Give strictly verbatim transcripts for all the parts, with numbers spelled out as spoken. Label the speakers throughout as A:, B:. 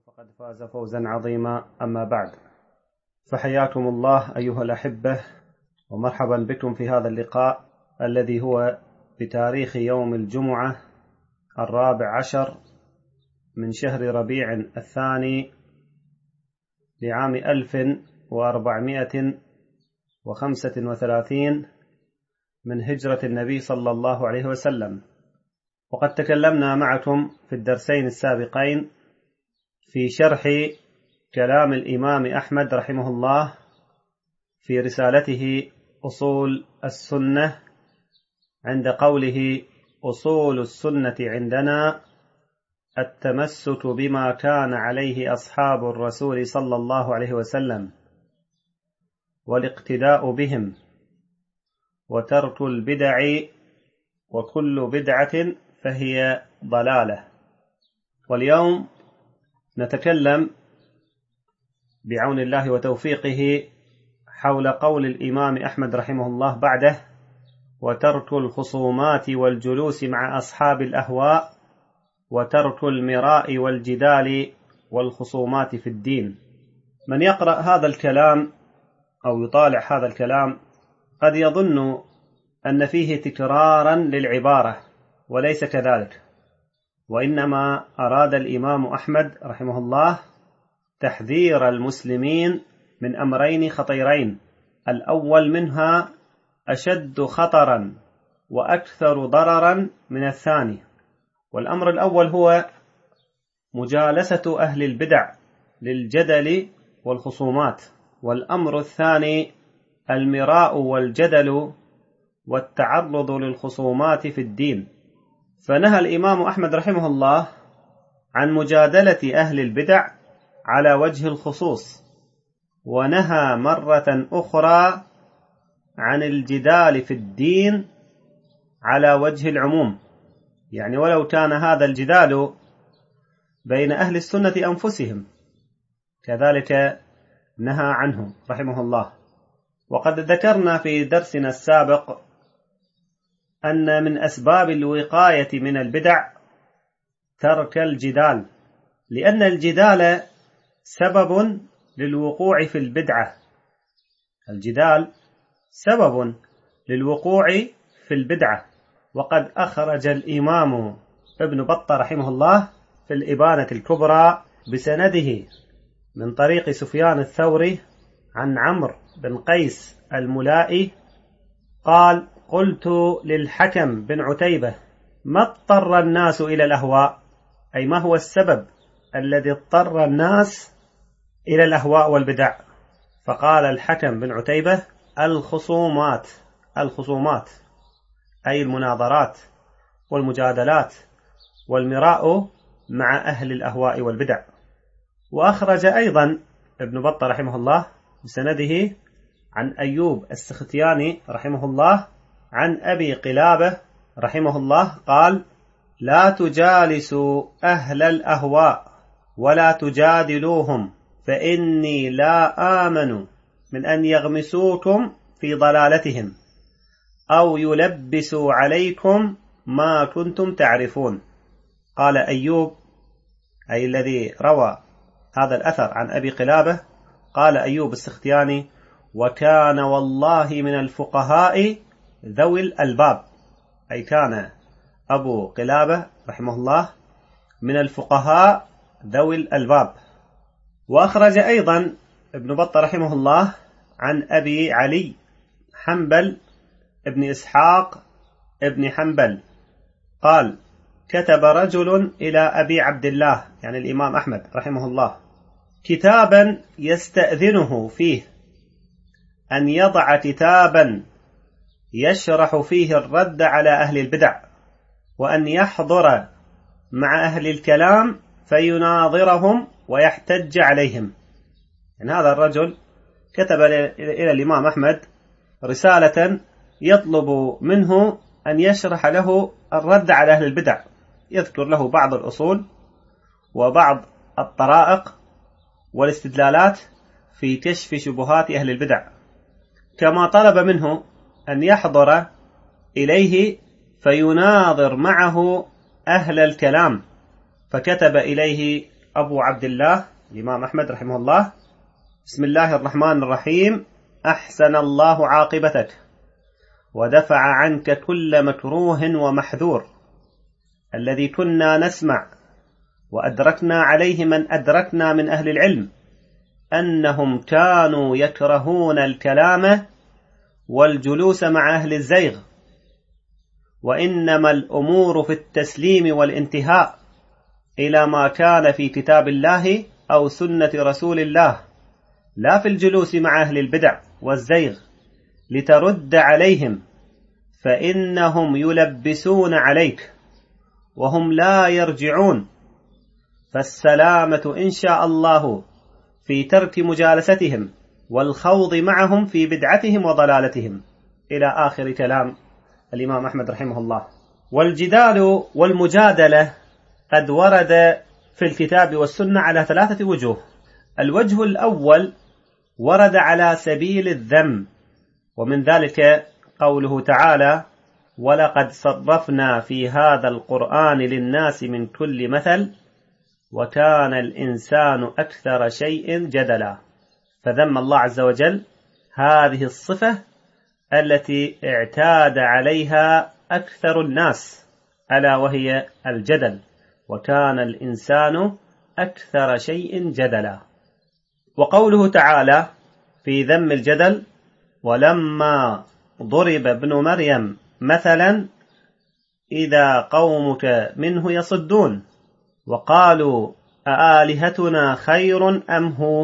A: فقد فاز فوزا عظيما. أما بعد، فحياكم الله أيها الأحبة، ومرحبا بكم في هذا اللقاء الذي هو بتاريخ يوم الجمعة الرابع عشر من شهر ربيع الثاني لعام ألف وأربعمائة وخمسة وثلاثين من هجرة النبي صلى الله عليه وسلم. وقد تكلمنا معكم في الدرسين السابقين في شرح كلام الإمام أحمد رحمه الله في رسالته أصول السنة، عند قوله: أصول السنة عندنا التمسك بما كان عليه أصحاب الرسول صلى الله عليه وسلم، والاقتداء بهم، وترك البدع، وكل بدعة فهي ضلالة. واليوم نتكلم بعون الله وتوفيقه حول قول الإمام أحمد رحمه الله بعده: وترك الخصومات والجلوس مع أصحاب الأهواء، وترك المراء والجدال والخصومات في الدين. من يقرأ هذا الكلام أو يطالع هذا الكلام قد يظن أن فيه تكرارا للعبارة، وليس كذلك، وإنما أراد الإمام أحمد رحمه الله تحذير المسلمين من أمرين خطيرين، الأول منها أشد خطرا وأكثر ضررا من الثاني. والأمر الأول هو مجالسة أهل البدع للجدل والخصومات، والأمر الثاني المراء والجدل والتعرض للخصومات في الدين. فنهى الإمام أحمد رحمه الله عن مجادلة أهل البدع على وجه الخصوص، ونهى مرة أخرى عن الجدال في الدين على وجه العموم، يعني ولو كان هذا الجدال بين أهل السنة أنفسهم كذلك نهى عنه رحمه الله. وقد ذكرنا في درسنا السابق أن من أسباب الوقاية من البدع ترك الجدال، لأن الجدال سبب للوقوع في البدعة. الجدال سبب للوقوع في البدعة. وقد أخرج الإمام ابن بطة رحمه الله في الإبانة الكبرى بسنده من طريق سفيان الثوري عن عمرو بن قيس الملائي قال: قلت للحكم بن عتيبة: ما اضطر الناس إلى الأهواء؟ أي ما هو السبب الذي اضطر الناس إلى الأهواء والبدع؟ فقال الحكم بن عتيبة: الخصومات. الخصومات أي المناظرات والمجادلات والمراء مع أهل الأهواء والبدع. وأخرج أيضا ابن بطة رحمه الله بسنده عن أيوب السختياني رحمه الله عن أبي قلابة رحمه الله قال: لا تجالسوا أهل الأهواء ولا تجادلوهم، فإني لا آمن من أن يغمسوكم في ضلالتهم أو يلبسوا عليكم ما كنتم تعرفون. قال أيوب، أي الذي روى هذا الأثر عن أبي قلابة، قال أيوب السختياني: وكان والله من الفقهاء ذوي الألباب. أي كان أبو قلابة رحمه الله من الفقهاء ذوي الألباب. وأخرج أيضا ابن بطة رحمه الله عن أبي علي حنبل ابن إسحاق ابن حنبل قال: كتب رجل إلى أبي عبد الله، يعني الإمام أحمد رحمه الله، كتابا يستأذنه فيه أن يضع كتابا يشرح فيه الرد على أهل البدع، وأن يحضر مع أهل الكلام فيناظرهم ويحتج عليهم. يعني هذا الرجل كتب إلى الإمام أحمد رسالة يطلب منه أن يشرح له الرد على أهل البدع، يذكر له بعض الأصول وبعض الطرائق والاستدلالات في كشف شبهات أهل البدع، كما طلب منه أن يحضر إليه فيناظر معه أهل الكلام. فكتب إليه أبو عبد الله الإمام أحمد رحمه الله: بسم الله الرحمن الرحيم، أحسن الله عاقبتك ودفع عنك كل مكروه ومحذور الذي كنا نسمع وأدركنا عليه من أدركنا من أهل العلم أنهم كانوا يكرهون الكلام والجلوس مع أهل الزيغ، وإنما الأمور في التسليم والانتهاء إلى ما كان في كتاب الله أو سنة رسول الله، لا في الجلوس مع أهل البدع والزيغ لترد عليهم، فإنهم يلبسون عليك وهم لا يرجعون، فالسلامة إن شاء الله في ترك مجالستهم والخوض معهم في بدعتهم وضلالتهم، إلى آخر كلام الإمام أحمد رحمه الله. والجدال والمجادلة قد ورد في الكتاب والسنة على ثلاثة وجوه. الوجه الأول ورد على سبيل الذم، ومن ذلك قوله تعالى: ولقد صرفنا في هذا القرآن للناس من كل مثل وكان الإنسان أكثر شيء جدلا. فذم الله عز وجل هذه الصفة التي اعتاد عليها أكثر الناس، ألا وهي الجدل، وكان الإنسان أكثر شيء جدلا. وقوله تعالى في ذم الجدل: ولما ضرب ابن مريم مثلا إذا قومك منه يصدون وقالوا أآلهتنا خير أم هو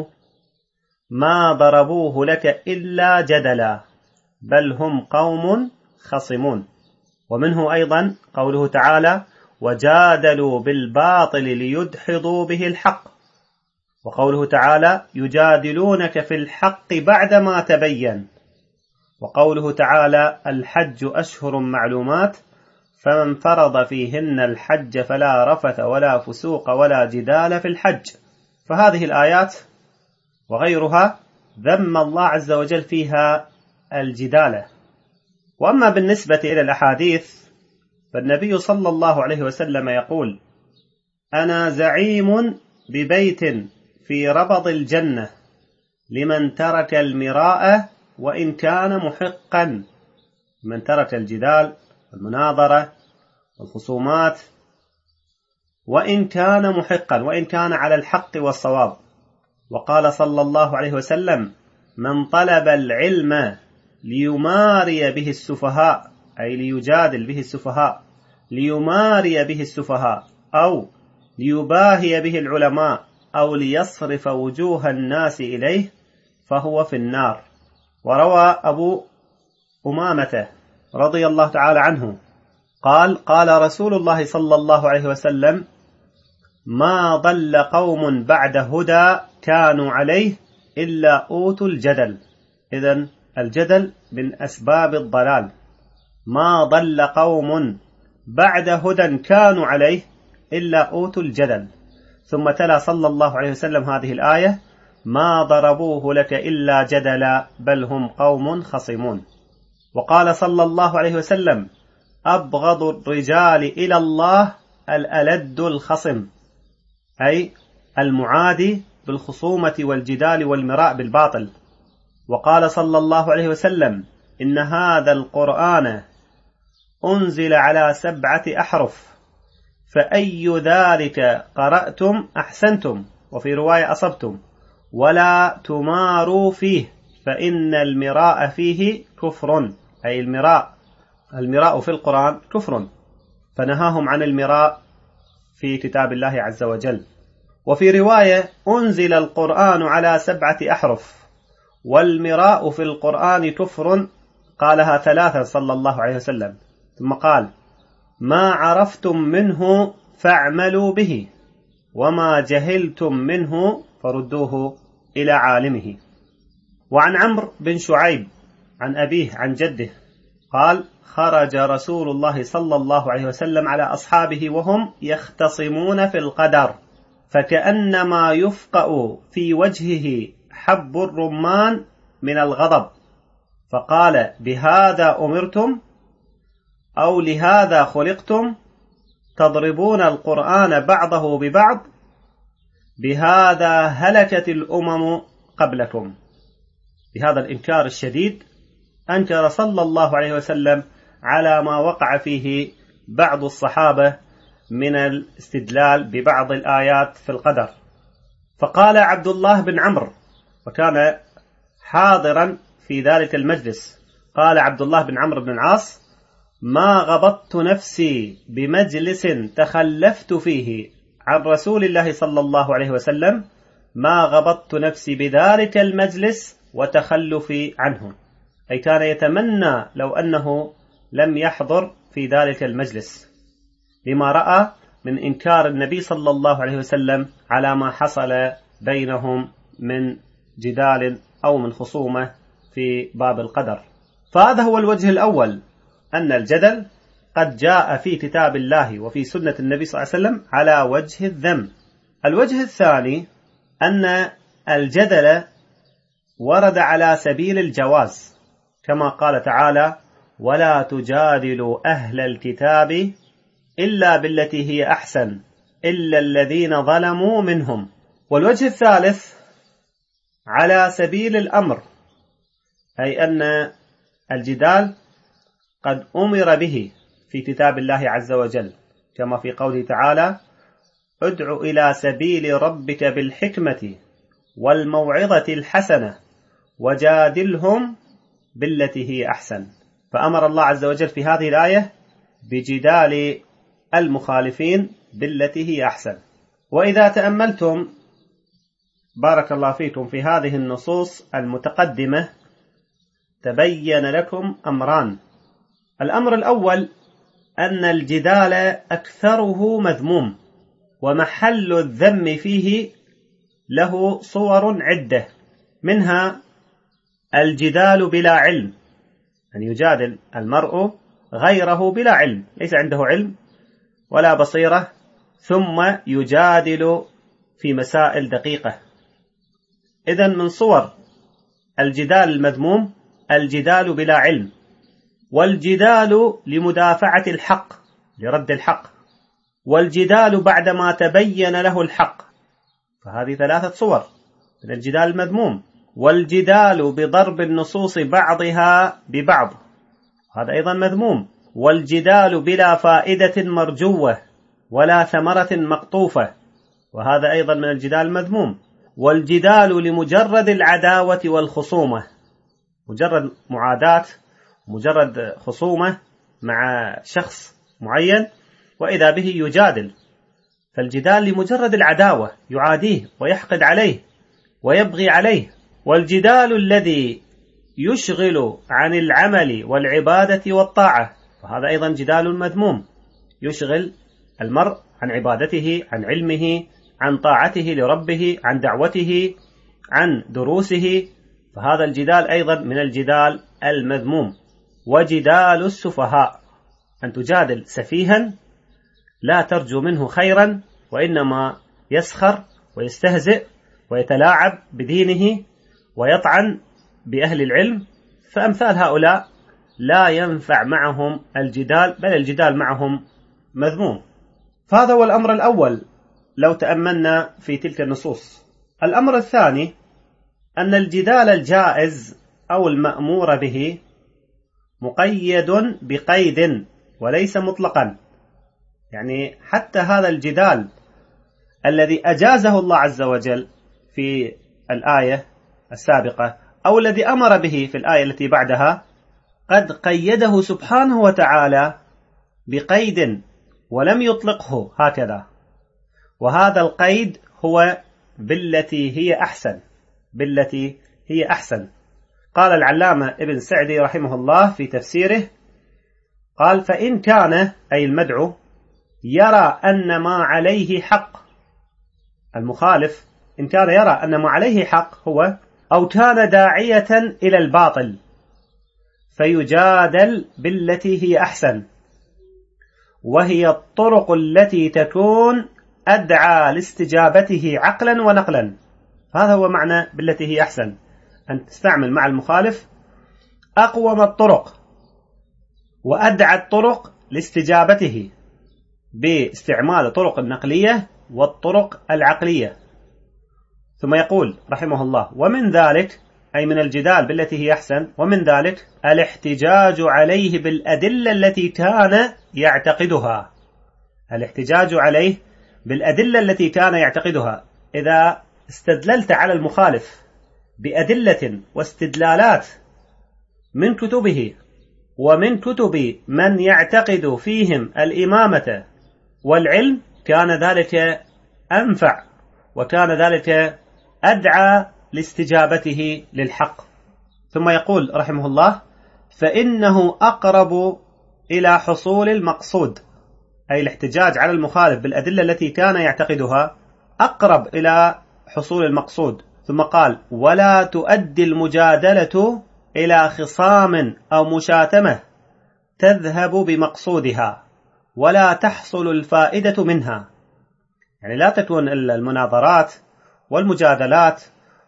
A: ما ضربوه لك إلا جدلا بل هم قوم خصمون. ومنه أيضا قوله تعالى: وجادلوا بالباطل ليدحضوا به الحق. وقوله تعالى: يجادلونك في الحق بعدما تبين. وقوله تعالى: الحج أشهر معلومات فمن فرض فيهن الحج فلا رفث ولا فسوق ولا جدال في الحج. فهذه الآيات وغيرها ذم الله عز وجل فيها الجدال. وأما بالنسبة إلى الأحاديث فالنبي صلى الله عليه وسلم يقول: أنا زعيم ببيت في ربض الجنة لمن ترك المراء وإن كان محقا، من ترك الجدال والمناظرة والخصومات وإن كان محقا، وإن كان على الحق والصواب. وقال صلى الله عليه وسلم: من طلب العلم ليماري به السفهاء، أي ليجادل به السفهاء، ليماري به السفهاء أو ليباهي به العلماء أو ليصرف وجوه الناس إليه فهو في النار. وروى أبو أمامة رضي الله تعالى عنه قال: قال رسول الله صلى الله عليه وسلم: ما ضل قوم بعد هدى كانوا عليه إلا أوتوا الجدل. إذن الجدل من أسباب الضلال. ما ضل قوم بعد هدى كانوا عليه إلا أوتوا الجدل. ثم تلا صلى الله عليه وسلم هذه الآية: ما ضربوه لك إلا جدلا بل هم قوم خصمون. وقال صلى الله عليه وسلم: أبغض الرجال إلى الله الألد الخصم، أي المعادي بالخصومة والجدال والمراء بالباطل. وقال صلى الله عليه وسلم: إن هذا القرآن أنزل على سبعة أحرف فأي ذلك قرأتم أحسنتم، وفي رواية أصبتم، ولا تماروا فيه فإن المراء فيه كفر، أي المراء المراء في القرآن كفر، فنهاهم عن المراء في كتاب الله عز وجل. وفي رواية: أنزل القرآن على سبعة أحرف والمراء في القرآن كفر، قالها ثلاثا صلى الله عليه وسلم، ثم قال: ما عرفتم منه فاعملوا به وما جهلتم منه فردوه إلى عالمه. وعن عمرو بن شعيب عن أبيه عن جده قال: خرج رسول الله صلى الله عليه وسلم على أصحابه وهم يختصمون في القدر، فكأنما يفقأ في وجهه حب الرمان من الغضب، فقال: بهذا أمرتم أو لهذا خلقتم تضربون القرآن بعضه ببعض؟ بهذا هلكت الأمم قبلكم. بهذا الإنكار الشديد أنكر صلى الله عليه وسلم على ما وقع فيه بعض الصحابة من الاستدلال ببعض الآيات في القدر. فقال عبد الله بن عمرو، وكان حاضرا في ذلك المجلس، قال عبد الله بن عمرو بن العاص: ما غبطت نفسي بمجلس تخلفت فيه عن رسول الله صلى الله عليه وسلم ما غبطت نفسي بذلك المجلس وتخلفي عنه، أي كان يتمنى لو أنه لم يحضر في ذلك المجلس لما رأى من إنكار النبي صلى الله عليه وسلم على ما حصل بينهم من جدال أو من خصومة في باب القدر. فهذا هو الوجه الأول، أن الجدل قد جاء في كتاب الله وفي سنة النبي صلى الله عليه وسلم على وجه الذم. الوجه الثاني أن الجدل ورد على سبيل الجواز، كما قال تعالى: ولا تجادلوا أهل الكتاب إلا بالتي هي أحسن إلا الذين ظلموا منهم. والوجه الثالث على سبيل الأمر، أي أن الجدال قد أمر به في كتاب الله عز وجل، كما في قوله تعالى: ادع إلى سبيل ربك بالحكمة والموعظة الحسنة وجادلهم بالتي هي أحسن. فأمر الله عز وجل في هذه الآية بجدال المخالفين بالتي هي أحسن. وإذا تأملتم بارك الله فيكم في هذه النصوص المتقدمة تبين لكم أمران. الأمر الأول أن الجدال أكثره مذموم، ومحل الذم فيه له صور عدة، منها الجدال بلا علم، أن يجادل المرء غيره بلا علم، ليس عنده علم ولا بصيرة، ثم يجادل في مسائل دقيقة. إذن من صور الجدال المذموم الجدال بلا علم، والجدال لمدافعة الحق، لرد الحق، والجدال بعدما تبين له الحق، فهذه ثلاثة صور من الجدال المذموم. والجدال بضرب النصوص بعضها ببعض، هذا أيضا مذموم. والجدال بلا فائدة مرجوة ولا ثمرة مقطوفة، وهذا أيضا من الجدال المذموم. والجدال لمجرد العداوة والخصومة، مجرد معاداة، مجرد خصومة مع شخص معين وإذا به يجادل، فالجدال لمجرد العداوة، يعاديه ويحقد عليه ويبغي عليه. والجدال الذي يشغل عن العمل والعبادة والطاعة، فهذا أيضا جدال مذموم، يشغل المرء عن عبادته، عن علمه، عن طاعته لربه، عن دعوته، عن دروسه، فهذا الجدال أيضا من الجدال المذموم. وجدال السفهاء، أن تجادل سفيها لا ترجو منه خيرا، وإنما يسخر ويستهزئ ويتلاعب بدينه ويطعن بأهل العلم، فأمثال هؤلاء لا ينفع معهم الجدال، بل الجدال معهم مذموم. فهذا هو الأمر الأول لو تأملنا في تلك النصوص. الأمر الثاني أن الجدال الجائز أو المأمور به مقيد بقيد وليس مطلقا، يعني حتى هذا الجدال الذي أجازه الله عز وجل في الآية السابقة أو الذي أمر به في الآية التي بعدها قد قيده سبحانه وتعالى بقيد ولم يطلقه هكذا، وهذا القيد هو بالتي هي أحسن، بالتي هي أحسن. قال العلامة ابن سعدي رحمه الله في تفسيره، قال: فإن كان أي المدعو يرى أن ما عليه حق، المخالف إن كان يرى أن ما عليه حق هو أو كان داعية إلى الباطل فيجادل بالتي هي أحسن، وهي الطرق التي تكون أدعى لاستجابته عقلا ونقلا. هذا هو معنى بالتي هي أحسن، أن تستعمل مع المخالف أقوم الطرق وأدعى الطرق لاستجابته باستعمال الطرق النقلية والطرق العقلية. ثم يقول رحمه الله: ومن ذلك، أي من الجدال بالتي هي أحسن، ومن ذلك الاحتجاج عليه بالأدلة التي كان يعتقدها. الاحتجاج عليه بالأدلة التي كان يعتقدها. إذا استدللت على المخالف بأدلة واستدلالات من كتبه ومن كتب من يعتقد فيهم الإمامة والعلم، كان ذلك أنفع، وكان ذلك أدعى لاستجابته للحق. ثم يقول رحمه الله: فإنه أقرب إلى حصول المقصود، أي الاحتجاج على المخالف بالأدلة التي كان يعتقدها أقرب إلى حصول المقصود. ثم قال: ولا تؤدي المجادلة إلى خصام أو مشاتمة تذهب بمقصودها ولا تحصل الفائدة منها. يعني لا تكون المناظرات والمجادلات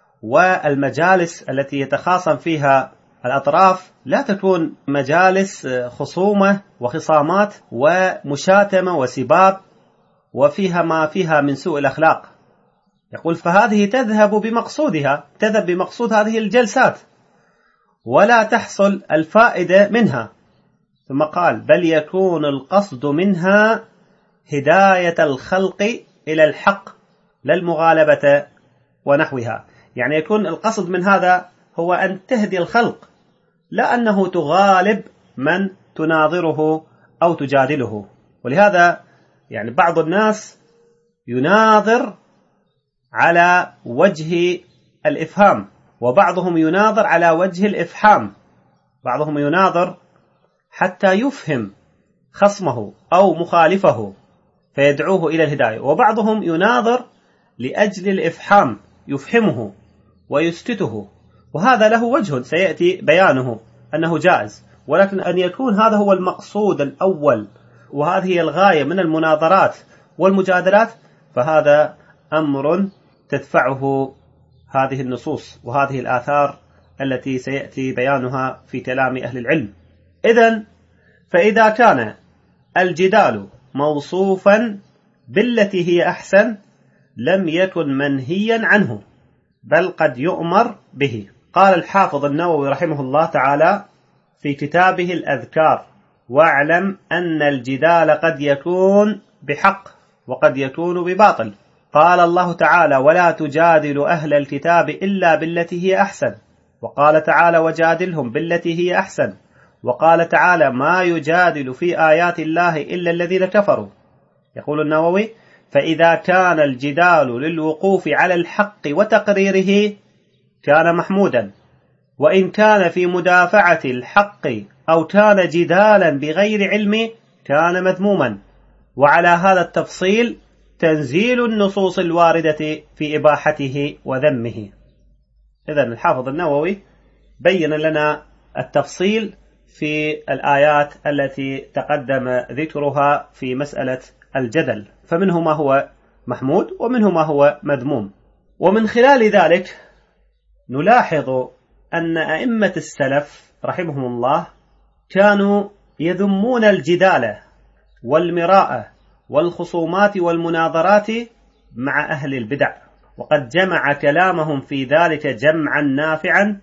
A: والمجالس التي يتخاصم فيها الأطراف لا تكون مجالس خصومة وخصامات ومشاتمة وسباب وفيها ما فيها من سوء الأخلاق. يقول: فهذه تذهب بمقصودها، تذهب بمقصود هذه الجلسات ولا تحصل الفائدة منها. ثم قال: بل يكون القصد منها هداية الخلق إلى الحق لا المغالبة ونحوها. يعني يكون القصد من هذا هو أن تهدي الخلق، لا أنه تغالب من تناظره أو تجادله. ولهذا يعني بعض الناس يناظر على وجه الإفهام، وبعضهم يناظر على وجه الإفحام. بعضهم يناظر حتى يفهم خصمه أو مخالفه فيدعوه إلى الهداية، وبعضهم يناظر لأجل الإفحام، يفهمه ويسكته، وهذا له وجه سيأتي بيانه أنه جائز. ولكن أن يكون هذا هو المقصود الأول وهذه هي الغاية من المناظرات والمجادلات، فهذا أمر تدفعه هذه النصوص وهذه الآثار التي سيأتي بيانها في كلام أهل العلم. إذن فإذا كان الجدال موصوفا بالتي هي أحسن لم يكن منهيا عنه، بل قد يؤمر به. قال الحافظ النووي رحمه الله تعالى في كتابه الأذكار: واعلم أن الجدال قد يكون بحق وقد يكون بباطل. قال الله تعالى: ولا تجادل أهل الكتاب إلا بالتي هي أحسن. وقال تعالى: وجادلهم بالتي هي أحسن. وقال تعالى: ما يجادل في آيات الله إلا الذين كفروا. يقول النووي: فإذا كان الجدال للوقوف على الحق وتقريره كان محمودا، وإن كان في مدافعة الحق أو كان جدالا بغير علم كان مذموما. وعلى هذا التفصيل تنزيل النصوص الواردة في إباحته وذمه. إذن الحافظ النووي بين لنا التفصيل في الآيات التي تقدم ذكرها في مسألة الجدل، فمنه ما هو محمود ومنه ما هو مذموم. ومن خلال ذلك نلاحظ أن أئمة السلف رحمهم الله كانوا يذمون الجدال والمراءة والخصومات والمناظرات مع أهل البدع، وقد جمع كلامهم في ذلك جمعا نافعا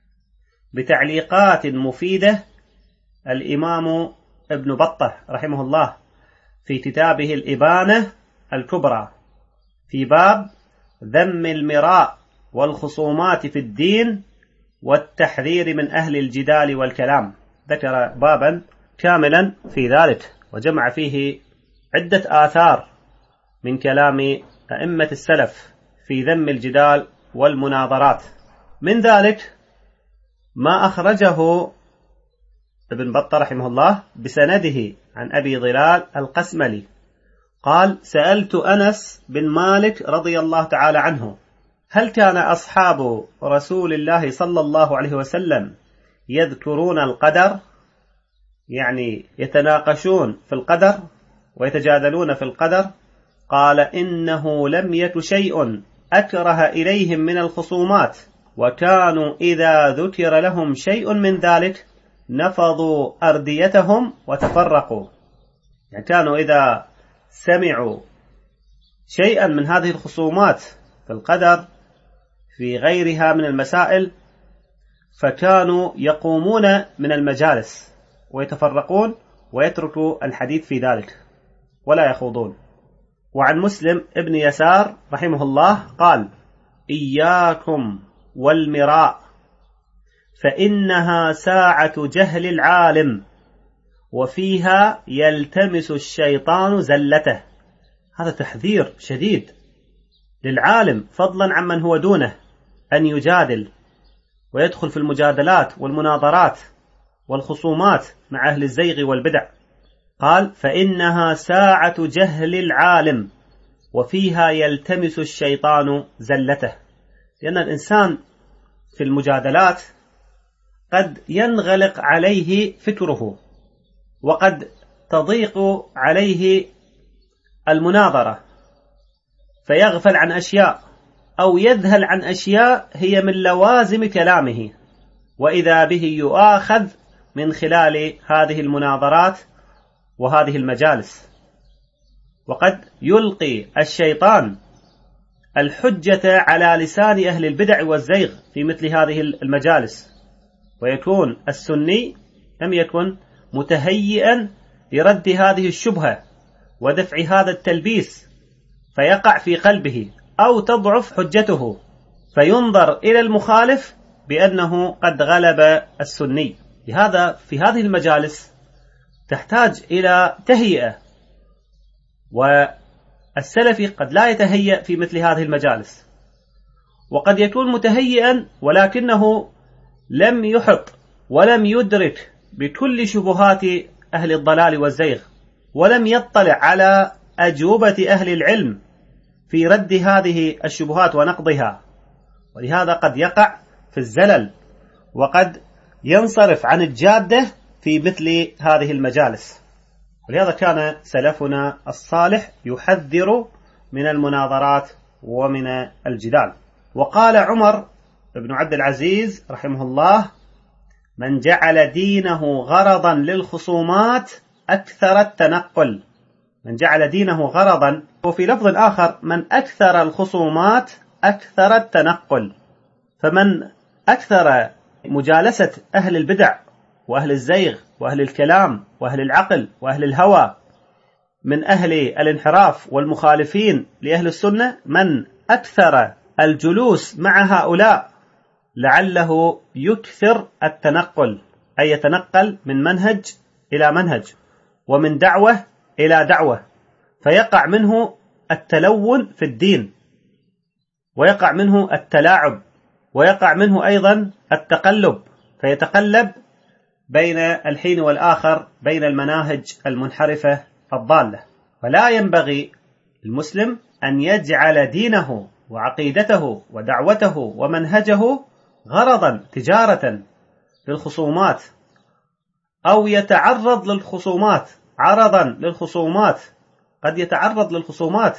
A: بتعليقات مفيدة الإمام ابن بطة رحمه الله في كتابه الإبانة الكبرى في باب ذم المراء والخصومات في الدين والتحذير من أهل الجدال والكلام. ذكر بابا كاملا في ذلك وجمع فيه عدة آثار من كلام أئمة السلف في ذم الجدال والمناظرات. من ذلك ما أخرجه ابن بطة رحمه الله بسنده عن أبي ظلال القسملي قال: سألت أنس بن مالك رضي الله تعالى عنه: هل كان أصحاب رسول الله صلى الله عليه وسلم يذكرون القدر، يعني يتناقشون في القدر ويتجادلون في القدر؟ قال: إنه لم يك شيء أكره إليهم من الخصومات، وكانوا إذا ذكر لهم شيء من ذلك نفضوا أرديتهم وتفرقوا. يعني كانوا إذا سمعوا شيئا من هذه الخصومات في القدر في غيرها من المسائل، فكانوا يقومون من المجالس ويتفرقون ويتركوا الحديث في ذلك ولا يخوضون. وعن مسلم ابن يسار رحمه الله قال: إياكم والمراء فإنها ساعة جهل العالم وفيها يلتمس الشيطان زلته. هذا تحذير شديد للعالم فضلا عمن هو دونه أن يجادل ويدخل في المجادلات والمناظرات والخصومات مع أهل الزيغ والبدع. قال: فإنها ساعة جهل العالم وفيها يلتمس الشيطان زلته. لأن الإنسان في المجادلات قد ينغلق عليه فكره وقد تضيق عليه المناظرة فيغفل عن أشياء أو يذهل عن أشياء هي من لوازم كلامه، وإذا به يؤاخذ من خلال هذه المناظرات وهذه المجالس. وقد يلقي الشيطان الحجة على لسان أهل البدع والزيغ في مثل هذه المجالس، ويكون السني لم يكن متهيئا لرد هذه الشبهة ودفع هذا التلبيس، فيقع في قلبه أو تضعف حجته فينظر إلى المخالف بأنه قد غلب السني. لهذا في هذه المجالس تحتاج إلى تهيئة، والسلفي قد لا يتهيأ في مثل هذه المجالس، وقد يكون متهيئا ولكنه لم يحط ولم يدرك بكل شبهات أهل الضلال والزيغ، ولم يطلع على أجوبة أهل العلم في رد هذه الشبهات ونقضها، ولهذا قد يقع في الزلل وقد ينصرف عن الجادة في مثل هذه المجالس. ولهذا كان سلفنا الصالح يحذر من المناظرات ومن الجدال. وقال عمر بن عبد العزيز رحمه الله: من جعل دينه غرضا للخصومات أكثر التنقل. من جعل دينه غرضا، وفي لفظ آخر: من أكثر الخصومات أكثر التنقل. فمن أكثر مجالسة أهل البدع وأهل الزيغ وأهل الكلام وأهل العقل وأهل الهوى من أهل الانحراف والمخالفين لأهل السنة، من أكثر الجلوس مع هؤلاء لعله يكثر التنقل، أي يتنقل من منهج إلى منهج ومن دعوة إلى دعوة، فيقع منه التلون في الدين، ويقع منه التلاعب، ويقع منه أيضا التقلب، فيتقلب بين الحين والآخر بين المناهج المنحرفة الضالة. فلا ينبغي المسلم أن يجعل دينه وعقيدته ودعوته ومنهجه غرضا تجارة للخصومات، أو يتعرض للخصومات عرضا للخصومات. قد يتعرض للخصومات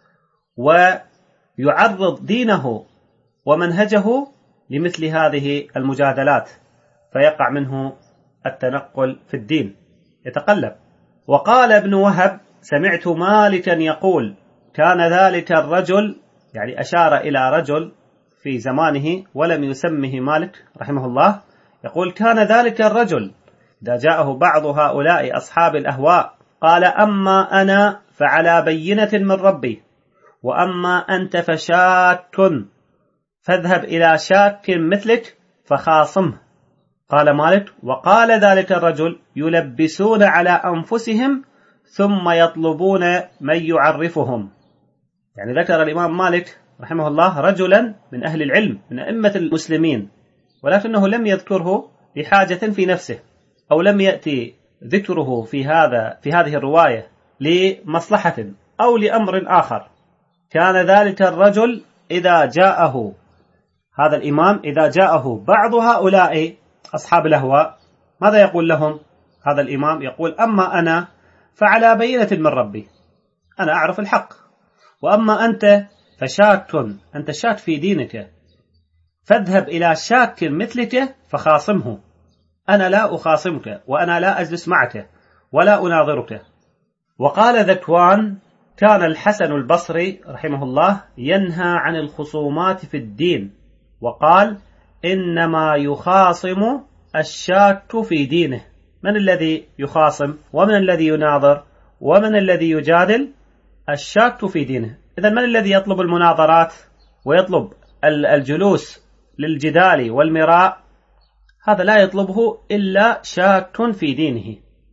A: ويعرض دينه ومنهجه لمثل هذه المجادلات، فيقع منه التنقل في الدين، يتقلب. وقال ابن وهب: سمعت مالكا يقول: كان ذلك الرجل، يعني أشار إلى رجل في زمانه ولم يسمه مالك رحمه الله، يقول: كان ذلك الرجل إذا جاءه بعض هؤلاء أصحاب الأهواء قال: أما أنا فعلى بينة من ربي، وأما أنت فشاك، فاذهب إلى شاك مثلك فخاصمه. قال مالك: وقال ذلك الرجل: يلبسون على أنفسهم ثم يطلبون من يعرفهم. يعني ذكر الإمام مالك رحمه الله رجلا من أهل العلم من أئمة المسلمين، ولكنه لم يذكره لحاجة في نفسه، أو لم يأتي ذكره في هذا في هذه الرواية لمصلحة أو لأمر آخر. كان ذلك الرجل إذا جاءه هذا الإمام إذا جاءه بعض هؤلاء أصحاب الأهواء ماذا يقول لهم هذا الإمام؟ يقول: أما أنا فعلى بينة من ربي، أنا أعرف الحق، وأما أنت فشاك، أنت شاك في دينك، فاذهب إلى شاك مثلك فخاصمه. أنا لا أخاصمك، وأنا لا أجلس معك ولا أناظرك. وقال ذكوان: كان الحسن البصري رحمه الله ينهى عن الخصومات في الدين، وقال إنما يخاصم الشاك في دينه. من الذي يخاصم ومن الذي يناظر ومن الذي يجادل؟ الشاك في دينه. إذن من الذي يطلب المناظرات ويطلب الجلوس للجدال والمراء؟ هذا لا يطلبه إلا شاك في دينه.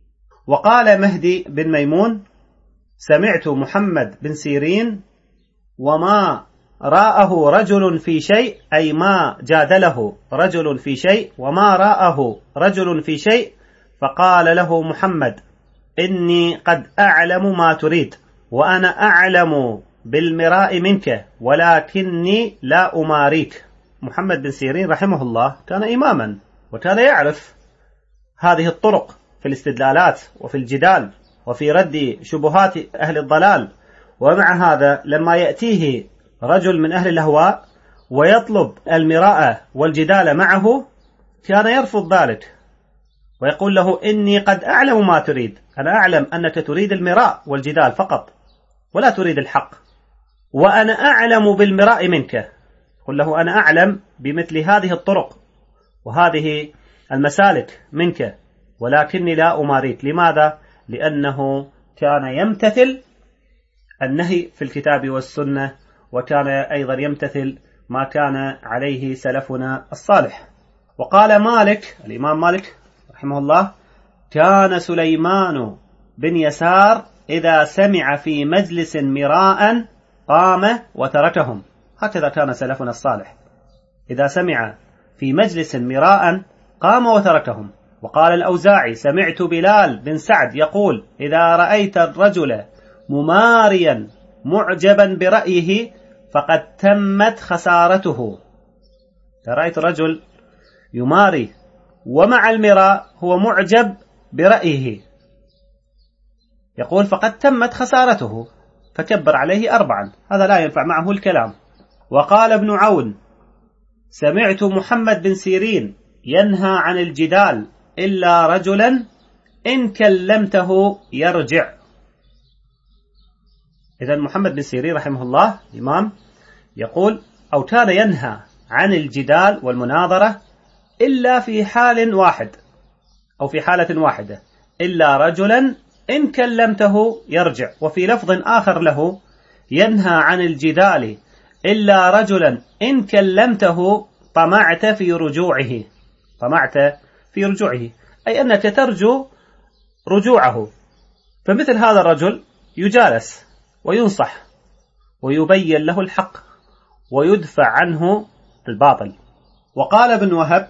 A: وقال مهدي بن ميمون: سمعت محمد بن سيرين وما راءه رجل في شيء، أي ما جادله رجل في شيء وما راءه رجل في شيء، فقال له محمد: إني قد أعلم ما تريد، وأنا أعلم بالمراء منك، ولكني لا أماريك. محمد بن سيرين رحمه الله كان إماما، وكان يعرف هذه الطرق في الاستدلالات وفي الجدال وفي رد شبهات أهل الضلال. ومع هذا لما يأتيه رجل من أهل الأهواء ويطلب المراء والجدال معه كان يرفض ذلك، ويقول له: إني قد أعلم ما تريد، أنا أعلم أنك تريد المراء والجدال فقط ولا تريد الحق، وأنا أعلم بالمراء منك. قل له: أنا أعلم بمثل هذه الطرق وهذه المسالك منك، ولكني لا أماريك. لماذا؟ لأنه كان يمتثل النهي في الكتاب والسنة، وكان أيضا يمتثل ما كان عليه سلفنا الصالح. وقال مالك، الإمام مالك رحمه الله: كان سليمان بن يسار إذا سمع في مجلس مراء قام وتركهم. هكذا كان سلفنا الصالح، إذا سمع في مجلس مراء قام وتركهم. وقال الأوزاعي: سمعت بلال بن سعد يقول: إذا رأيت الرجل مماريا معجبا برأيه فقد تمت خسارته. إذا رأيت الرجل يماري ومع المراء هو معجب برأيه، يقول: فقد تمت خسارته، فكبر عليه أربعا، هذا لا ينفع معه الكلام. وقال ابن عون: سمعت محمد بن سيرين ينهى عن الجدال إلا رجلا إن كلمته يرجع. إذن محمد بن سيرين رحمه الله الإمام يقول: أو كان ينهى عن الجدال والمناظرة إلا في حال واحد أو في حالة واحدة، إلا رجلا إن كلمته يرجع. وفي لفظ آخر له: ينهى عن الجدال إلا رجلا إن كلمته طمعت في رجوعه. طمعت في رجوعه أي أنك ترجو رجوعه. فمثل هذا الرجل يجالس وينصح ويبين له الحق ويدفع عنه الباطل. وقال ابن وهب: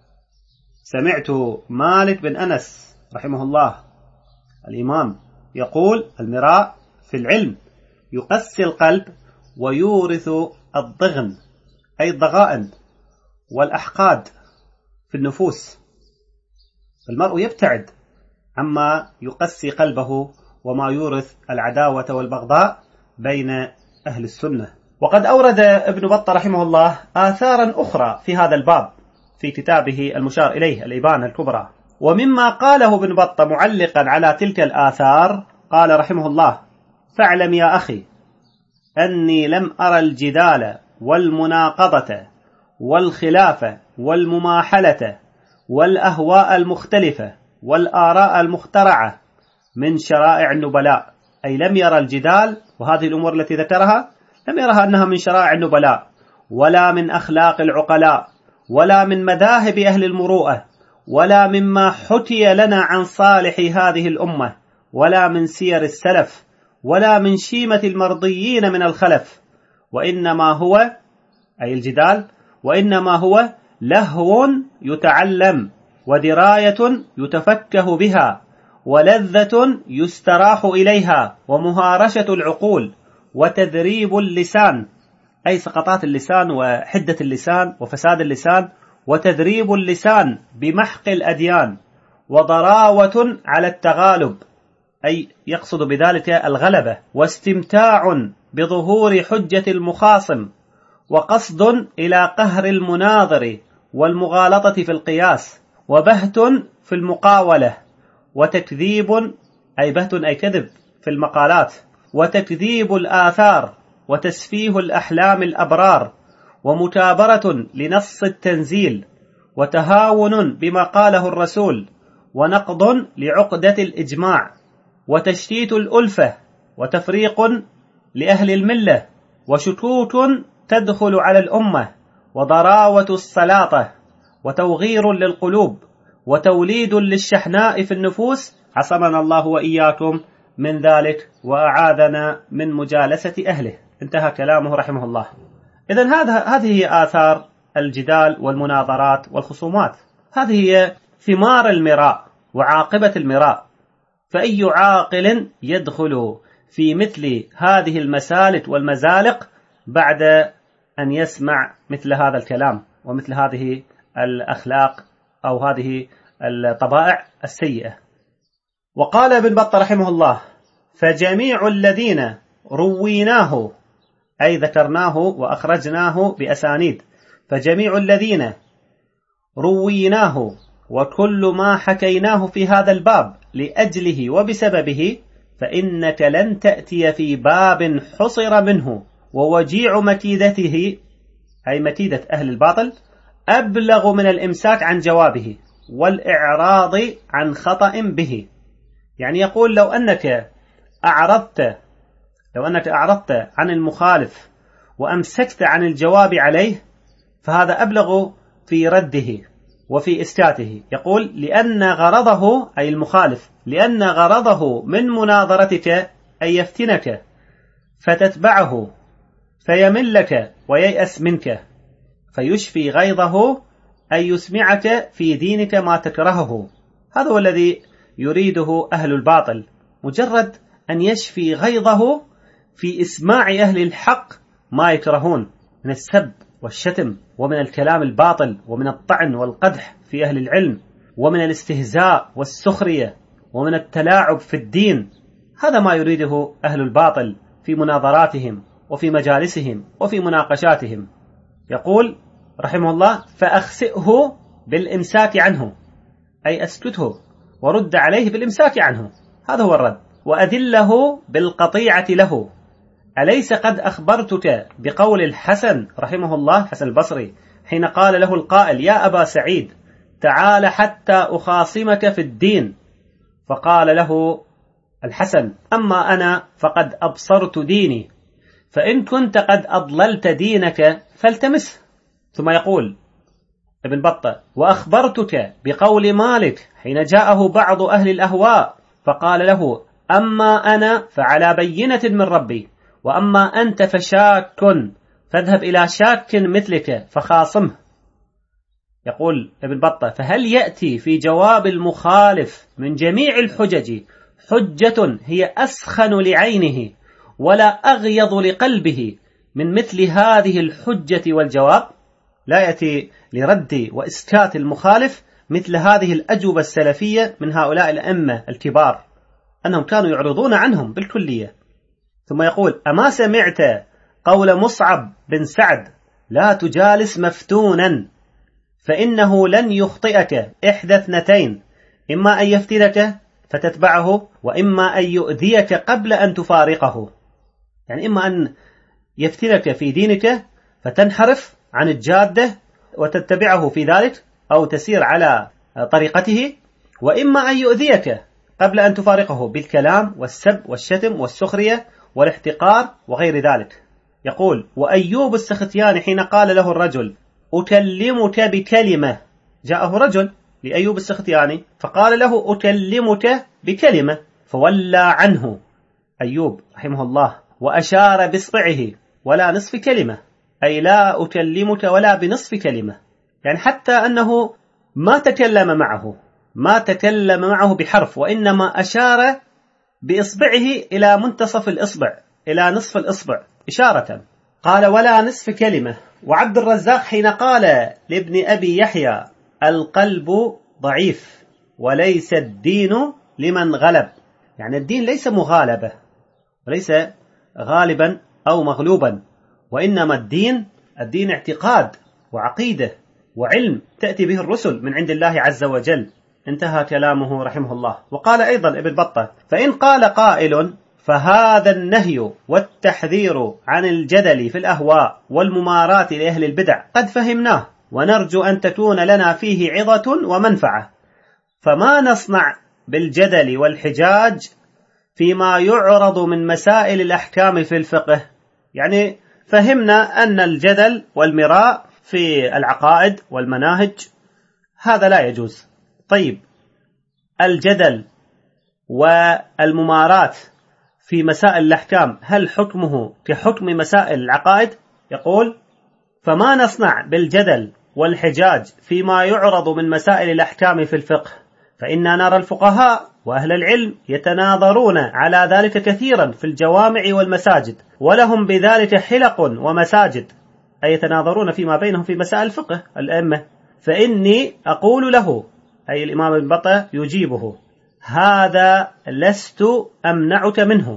A: سمعت مالك بن أنس رحمه الله الإمام يقول: المراء في العلم يقسي القلب ويورث الضغن، أي الضغائن والأحقاد في النفوس. المرء يبتعد عما يقسي قلبه وما يورث العداوة والبغضاء بين أهل السنة. وقد أورد ابن بطة رحمه الله آثارا أخرى في هذا الباب في كتابه المشار إليه الإبانة الكبرى. ومما قاله ابن بطة معلقا على تلك الآثار قال رحمه الله: فاعلم يا أخي أني لم أرى الجدال والمناقضة والخلاف والمماحلة والأهواء المختلفة والآراء المخترعة من شرائع النبلاء. أي لم يرى الجدال وهذه الأمور التي ذكرها لم يرها أنها من شرائع النبلاء، ولا من أخلاق العقلاء، ولا من مذاهب أهل المروءة، ولا مما حكي لنا عن صالح هذه الأمة، ولا من سير السلف، ولا من شيمة المرضيين من الخلف. وإنما هو أي الجدال وإنما هو لهو يتعلم، ودراية يتفكه بها، ولذة يستراح إليها، ومهارشة العقول، وتذريب اللسان أي سقطات اللسان وحدة اللسان وفساد اللسان، وتذريب اللسان بمحق الأديان، وضراوة على التغالب أي يقصد بذلك الغلبة، واستمتاع بظهور حجة المخاصم، وقصد إلى قهر المناظر والمغالطة في القياس، وبهت في المقاولة، وتكذيب أي بهت أي كذب في المقالات، وتكذيب الآثار، وتسفيه الأحلام الأبرار، ومتابرة لنص التنزيل، وتهاون بما قاله الرسول، ونقض لعقدة الإجماع، وتشتيت الألفة، وتفريق لأهل الملة، وشتوت تدخل على الأمة، وضراوة السلاطة، وتوغير للقلوب، وتوليد للشحناء في النفوس، عصمنا الله وإياكم من ذلك وأعاذنا من مجالسة أهله. انتهى كلامه رحمه الله. إذن هذا هذه هي آثار الجدال والمناظرات والخصومات، هذه هي ثمار المراء وعاقبة المراء. فأي عاقل يدخل في مثل هذه المسالك والمزالق بعد أن يسمع مثل هذا الكلام ومثل هذه الأخلاق أو هذه الطبائع السيئة؟ وقال ابن بطة رحمه الله: فجميع الذين رويناه، أي ذكرناه وأخرجناه بأسانيد، فجميع الذين رويناه وكل ما حكيناه في هذا الباب لأجله وبسببه، فإنك لن تأتي في باب حصر منه ووجيع مكيدته، أي مكيدة أهل الباطل، أبلغ من الإمساك عن جوابه والإعراض عن خطأ به. يعني يقول لو أنك أعرضت لو أنك أعرضت عن المخالف وأمسكت عن الجواب عليه، فهذا أبلغ في رده وفي إسكاته. يقول: لأن غرضه، أي المخالف، لأن غرضه من مناظرتك أن يفتنك فتتبعه فيملك وييأس منك، فيشفي غيظه أن يسمعك في دينك ما تكرهه. هذا هو الذي يريده أهل الباطل، مجرد أن يشفي غيظه في إسماع أهل الحق ما يكرهون من السب والشتم ومن الكلام الباطل ومن الطعن والقدح في أهل العلم ومن الاستهزاء والسخرية ومن التلاعب في الدين. هذا ما يريده أهل الباطل في مناظراتهم وفي مجالسهم وفي مناقشاتهم. يقول رحمه الله: فأخسئه بالإمساك عنه، أي أسكته ورد عليه بالإمساك عنه، هذا هو الرد. وأدله بالقطيعة له. أليس قد أخبرتك بقول الحسن رحمه الله، حسن البصري، حين قال له القائل: يا أبا سعيد تعال حتى أخاصمك في الدين، فقال له الحسن: أما أنا فقد أبصرت ديني، فإن كنت قد أضللت دينك فالتمسه. ثم يقول ابن بطة: وأخبرتك بقول مالك حين جاءه بعض أهل الأهواء فقال له: أما أنا فعلى بينة من ربي، وأما أنت فشاك، فاذهب إلى شاك مثلك فخاصمه. يقول ابن بطة: فهل يأتي في جواب المخالف من جميع الحجج حجة هي أسخن لعينه ولا أغيض لقلبه من مثل هذه الحجة والجواب؟ لا يأتي لرد وإسكات المخالف مثل هذه الأجوبة السلفية من هؤلاء الأئمة الكبار، أنهم كانوا يعرضون عنهم بالكلية. ثم يقول: أما سمعت قول مصعب بن سعد: لا تجالس مفتونا، فإنه لن يخطئك إحدى اثنتين، إما أن يفتنك فتتبعه، وإما أن يؤذيك قبل أن تفارقه. يعني إما أن يفتنك في دينك فتنحرف عن الجادة وتتبعه في ذلك أو تسير على طريقته، وإما أن يؤذيك قبل أن تفارقه بالكلام والسب والشتم والسخرية والاحتقار وغير ذلك. يقول: وأيوب السختياني حين قال له الرجل: أكلمك بكلمة، جاءه رجل لأيوب السختياني فقال له: أكلمك بكلمة، فولى عنه أيوب رحمه الله وأشار بإصبعه ولا نصف كلمة، أي لا أكلمك ولا بنصف كلمة. يعني حتى أنه ما تكلم معه ما تكلم معه بحرف، وإنما أشار بإصبعه إلى منتصف الإصبع، إلى نصف الإصبع إشارة، قال: ولا نصف كلمة. وعبد الرزاق حين قال لابن أبي يحيى: القلب ضعيف وليس الدين لمن غلب، يعني الدين ليس مغالبة وليس غالبا أو مغلوبا، وإنما الدين الدين اعتقاد وعقيدة وعلم تأتي به الرسل من عند الله عز وجل. انتهى كلامه رحمه الله. وقال أيضا ابن بطة: فإن قال قائل فهذا النهي والتحذير عن الجدل في الأهواء والممارات لأهل البدع قد فهمناه، ونرجو أن تكون لنا فيه عظة ومنفعة. فما نصنع بالجدل والحجاج فيما يعرض من مسائل الأحكام في الفقه؟ يعني فهمنا أن الجدل والمراء في العقائد والمناهج هذا لا يجوز. طيب الجدل والممارات في مسائل الأحكام هل حكمه كحكم مسائل العقائد؟ يقول: فما نصنع بالجدل والحجاج فيما يعرض من مسائل الأحكام في الفقه، فإننا نرى الفقهاء وأهل العلم يتناظرون على ذلك كثيرا في الجوامع والمساجد، ولهم بذلك حلق ومساجد، أي يتناظرون فيما بينهم في مسائل الفقه الأئمة. فإني أقول له، أي الإمام ابن بطة يجيبه: هذا لست أمنعك منه.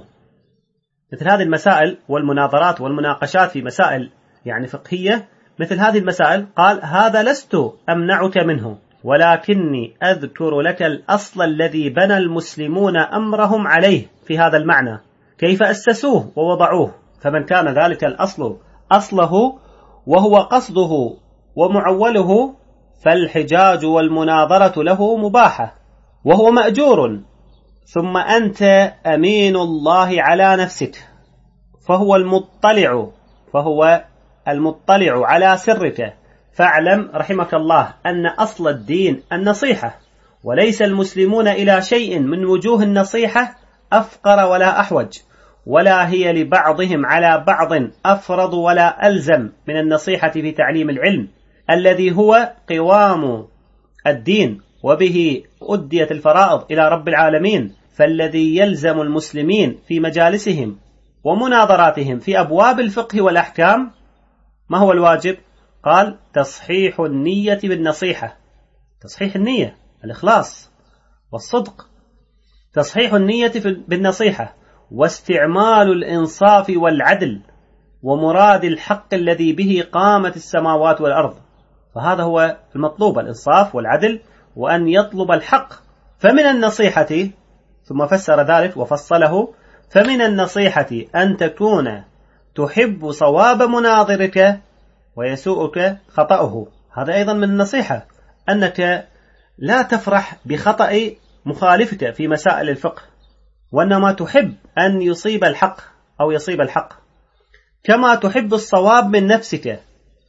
A: مثل هذه المسائل والمناظرات والمناقشات في مسائل يعني فقهية، مثل هذه المسائل قال: هذا لست أمنعك منه، ولكني أذكر لك الأصل الذي بنى المسلمون أمرهم عليه في هذا المعنى، كيف أسسوه ووضعوه. فمن كان ذلك الأصل أصله وهو قصده ومعوله فالحجاج والمناظرة له مباحة وهو مأجور. ثم أنت أمين الله على نفسك، فهو المطلع فهو المطلع على سرك، فاعلم رحمك الله أن أصل الدين النصيحة، وليس المسلمون إلى شيء من وجوه النصيحة أفقر ولا أحوج، ولا هي لبعضهم على بعض أفرض ولا ألزم من النصيحة في تعليم العلم الذي هو قوام الدين، وبه أديت الفرائض إلى رب العالمين. فالذي يلزم المسلمين في مجالسهم ومناظراتهم في أبواب الفقه والأحكام ما هو الواجب؟ قال: تصحيح النية بالنصيحة، تصحيح النية، الإخلاص والصدق، تصحيح النية بالنصيحة، واستعمال الإنصاف والعدل ومراد الحق الذي به قامت السماوات والأرض. فهذا هو المطلوب، الإنصاف والعدل، وأن يطلب الحق. فمن النصيحة، ثم فسر ذلك وفصله: فمن النصيحة أن تكون تحب صواب مناظرك ويسوءك خطأه. هذا أيضا من النصيحة، أنك لا تفرح بخطأ مخالفك في مسائل الفقه، وإنما تحب أن يصيب الحق أو يصيب الحق، كما تحب الصواب من نفسك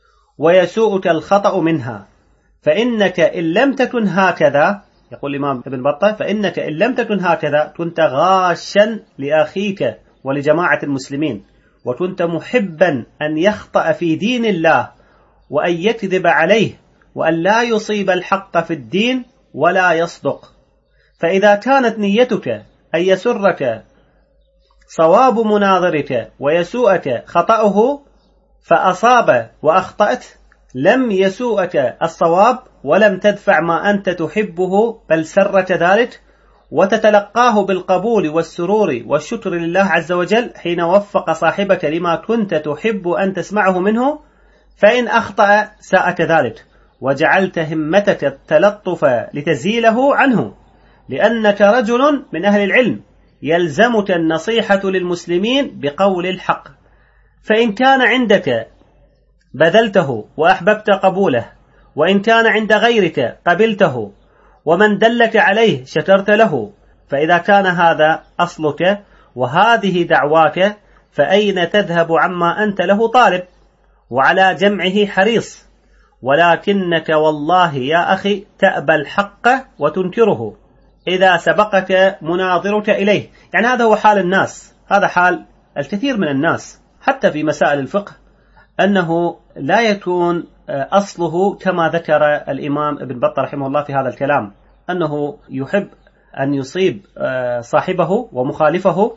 A: ويسوءك الخطأ منها. فإنك إن لم تكن هكذا، يقول الإمام ابن بطة، فإنك إن لم تكن هكذا كنت غاشا لأخيك ولجماعة المسلمين، وكنت محبا أن يخطأ في دين الله وأن يكذب عليه وأن لا يصيب الحق في الدين ولا يصدق. فإذا كانت نيتك أن يسرك صواب مناظرك ويسوءك خطأه فأصاب وأخطأت، لم يسوءك الصواب ولم تدفع ما أنت تحبه، بل سرك ذلك وتتلقاه بالقبول والسرور والشكر لله عز وجل حين وفق صاحبك لما كنت تحب أن تسمعه منه. فإن أخطأ ساءك ذلك، وجعلت همتك التلطف لتزيله عنه، لأنك رجل من أهل العلم يلزمك النصيحة للمسلمين بقول الحق. فإن كان عندك بذلته وأحببت قبوله، وإن كان عند غيرك قبلته، ومن دلك عليه شكرت له. فإذا كان هذا أصلك وهذه دعواك، فأين تذهب عما أنت له طالب وعلى جمعه حريص؟ ولكنك والله يا أخي تأبى الحق وتنكره إذا سبقك مناظرك إليه. يعني هذا هو حال الناس، هذا حال الكثير من الناس حتى في مسائل الفقه، أنه لا يكون أصله كما ذكر الإمام ابن بطة رحمه الله في هذا الكلام، أنه يحب أن يصيب صاحبه ومخالفه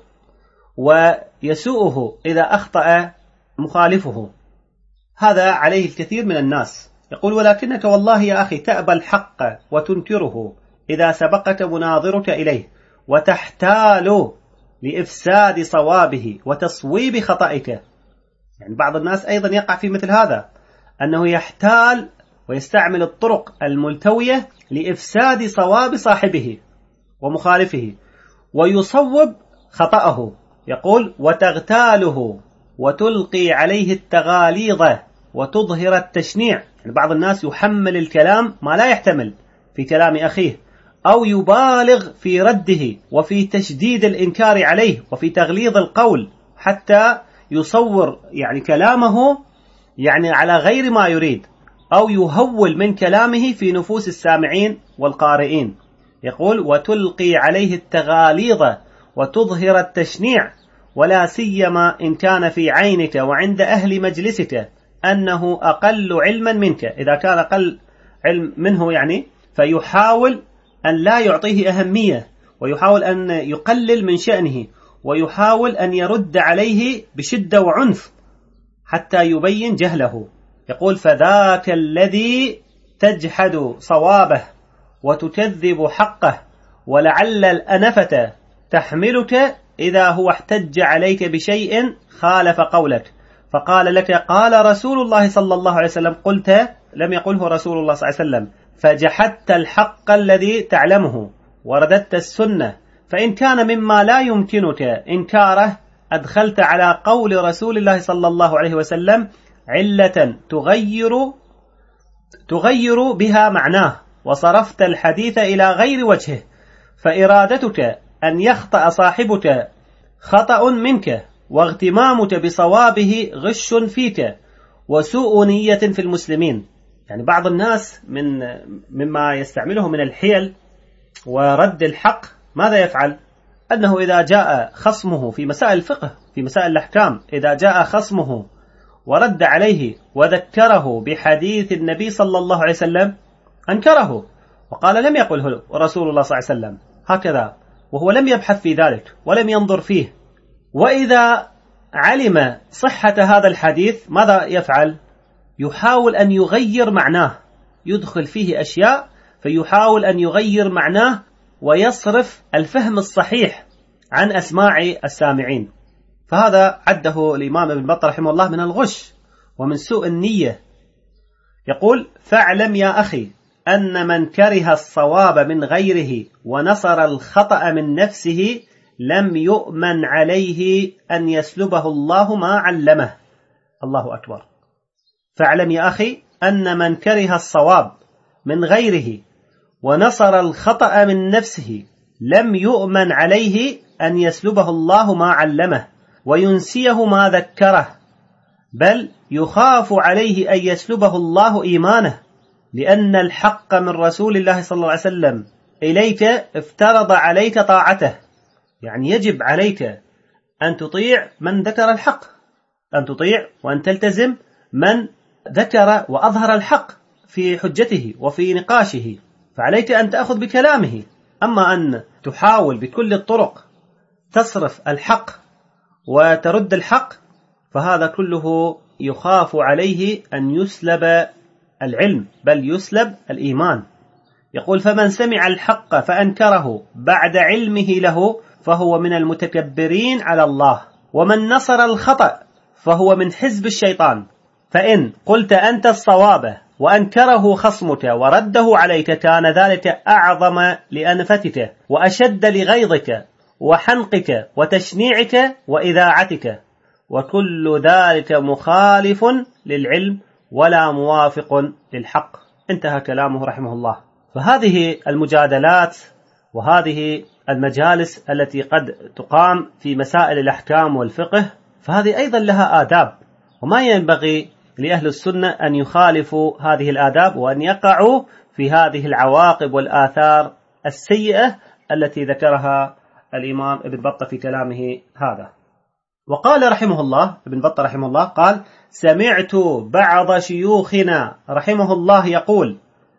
A: ويسوءه إذا أخطأ مخالفه. هذا عليه الكثير من الناس. يقول: ولكنك والله يا أخي تأبى الحق وتنكره إذا سبقك مناظرك إليه، وتحتال لإفساد صوابه وتصويب خطئك. يعني بعض الناس أيضا يقع في مثل هذا، أنه يحتال ويستعمل الطرق الملتوية لإفساد صواب صاحبه ومخالفه ويصوب خطأه. يقول وتغتاله وتلقي عليه التغاليظ وتظهر التشنيع. يعني بعض الناس يحمل الكلام ما لا يحتمل في كلام أخيه، أو يبالغ في رده وفي تشديد الإنكار عليه وفي تغليظ القول حتى يصور يعني كلامه يعني على غير ما يريد، أو يهول من كلامه في نفوس السامعين والقارئين. يقول وتلقي عليه التغاليظ وتظهر التشنيع، ولا سيما إن كان في عينك وعند أهل مجلسك أنه أقل علما منك. إذا كان أقل علم منه يعني فيحاول أن لا يعطيه أهمية، ويحاول أن يقلل من شأنه، ويحاول أن يرد عليه بشدة وعنف حتى يبين جهله. يقول فذاك الذي تجحد صوابه وتكذب حقه، ولعل الأنفة تحملك إذا هو احتج عليك بشيء خالف قولك، فقال لك قال رسول الله صلى الله عليه وسلم، قلت لم يقله رسول الله صلى الله عليه وسلم، فجحدت الحق الذي تعلمه ورددت السنة، فإن كان مما لا يمكنك إنكاره أدخلت على قول رسول الله صلى الله عليه وسلم علة تغير تغير بها معناه، وصرفت الحديث إلى غير وجهه، فإرادتك أن يخطأ صاحبك خطأ منك، واغتمامك بصوابه غش فيك، وسوء نية في المسلمين. يعني بعض الناس من مما يستعمله من الحيل ورد الحق ماذا يفعل؟ أنه إذا جاء خصمه في مسائل الفقه في مسائل الأحكام، إذا جاء خصمه ورد عليه وذكره بحديث النبي صلى الله عليه وسلم أنكره وقال لم يقله رسول الله صلى الله عليه وسلم هكذا، وهو لم يبحث في ذلك ولم ينظر فيه. وإذا علم صحة هذا الحديث ماذا يفعل؟ يحاول أن يغير معناه، يدخل فيه أشياء فيحاول أن يغير معناه ويصرف الفهم الصحيح عن أسماع السامعين. فهذا عده الإمام ابن بطة رحمه الله من الغش ومن سوء النية. يقول فاعلم يا أخي أن من كره الصواب من غيره ونصر الخطأ من نفسه لم يؤمن عليه أن يسلبه الله ما علمه. الله أكبر. فاعلم يا أخي أن من كره الصواب من غيره ونصر الخطأ من نفسه لم يؤمن عليه أن يسلبه الله ما علمه وينسيه ما ذكره، بل يخاف عليه أن يسلبه الله إيمانه، لأن الحق من رسول الله صلى الله عليه وسلم إليك افترض عليك طاعته. يعني يجب عليك أن تطيع من ذكر الحق، أن تطيع وأن تلتزم من ذكر وأظهر الحق في حجته وفي نقاشه، فعليك أن تأخذ بكلامه. أما أن تحاول بكل الطرق تصرف الحق وترد الحق فهذا كله يخاف عليه أن يسلب العلم بل يسلب الإيمان. يقول فمن سمع الحق فأنكره بعد علمه له فهو من المتكبرين على الله، ومن نصر الخطأ فهو من حزب الشيطان. فإن قلت أنت الصواب وأنكره خصمك ورده عليك كان ذلك أعظم لأنفتك وأشد لغيظك وحنقك وتشنيعك وإذاعتك، وكل ذلك مخالف للعلم ولا موافق للحق. انتهى كلامه رحمه الله. فهذه المجادلات وهذه المجالس التي قد تقام في مسائل الأحكام والفقه فهذه أيضا لها آداب، وما ينبغي لأهل السنة أن يخالفوا هذه الآداب وأن يقعوا في هذه العواقب والآثار السيئة التي ذكرها الإمام ابن بطة في كلامه هذا. وقال رحمه الله ابن بطة رحمه الله قال سمعت بعض شيوخنا رحمه الله يقول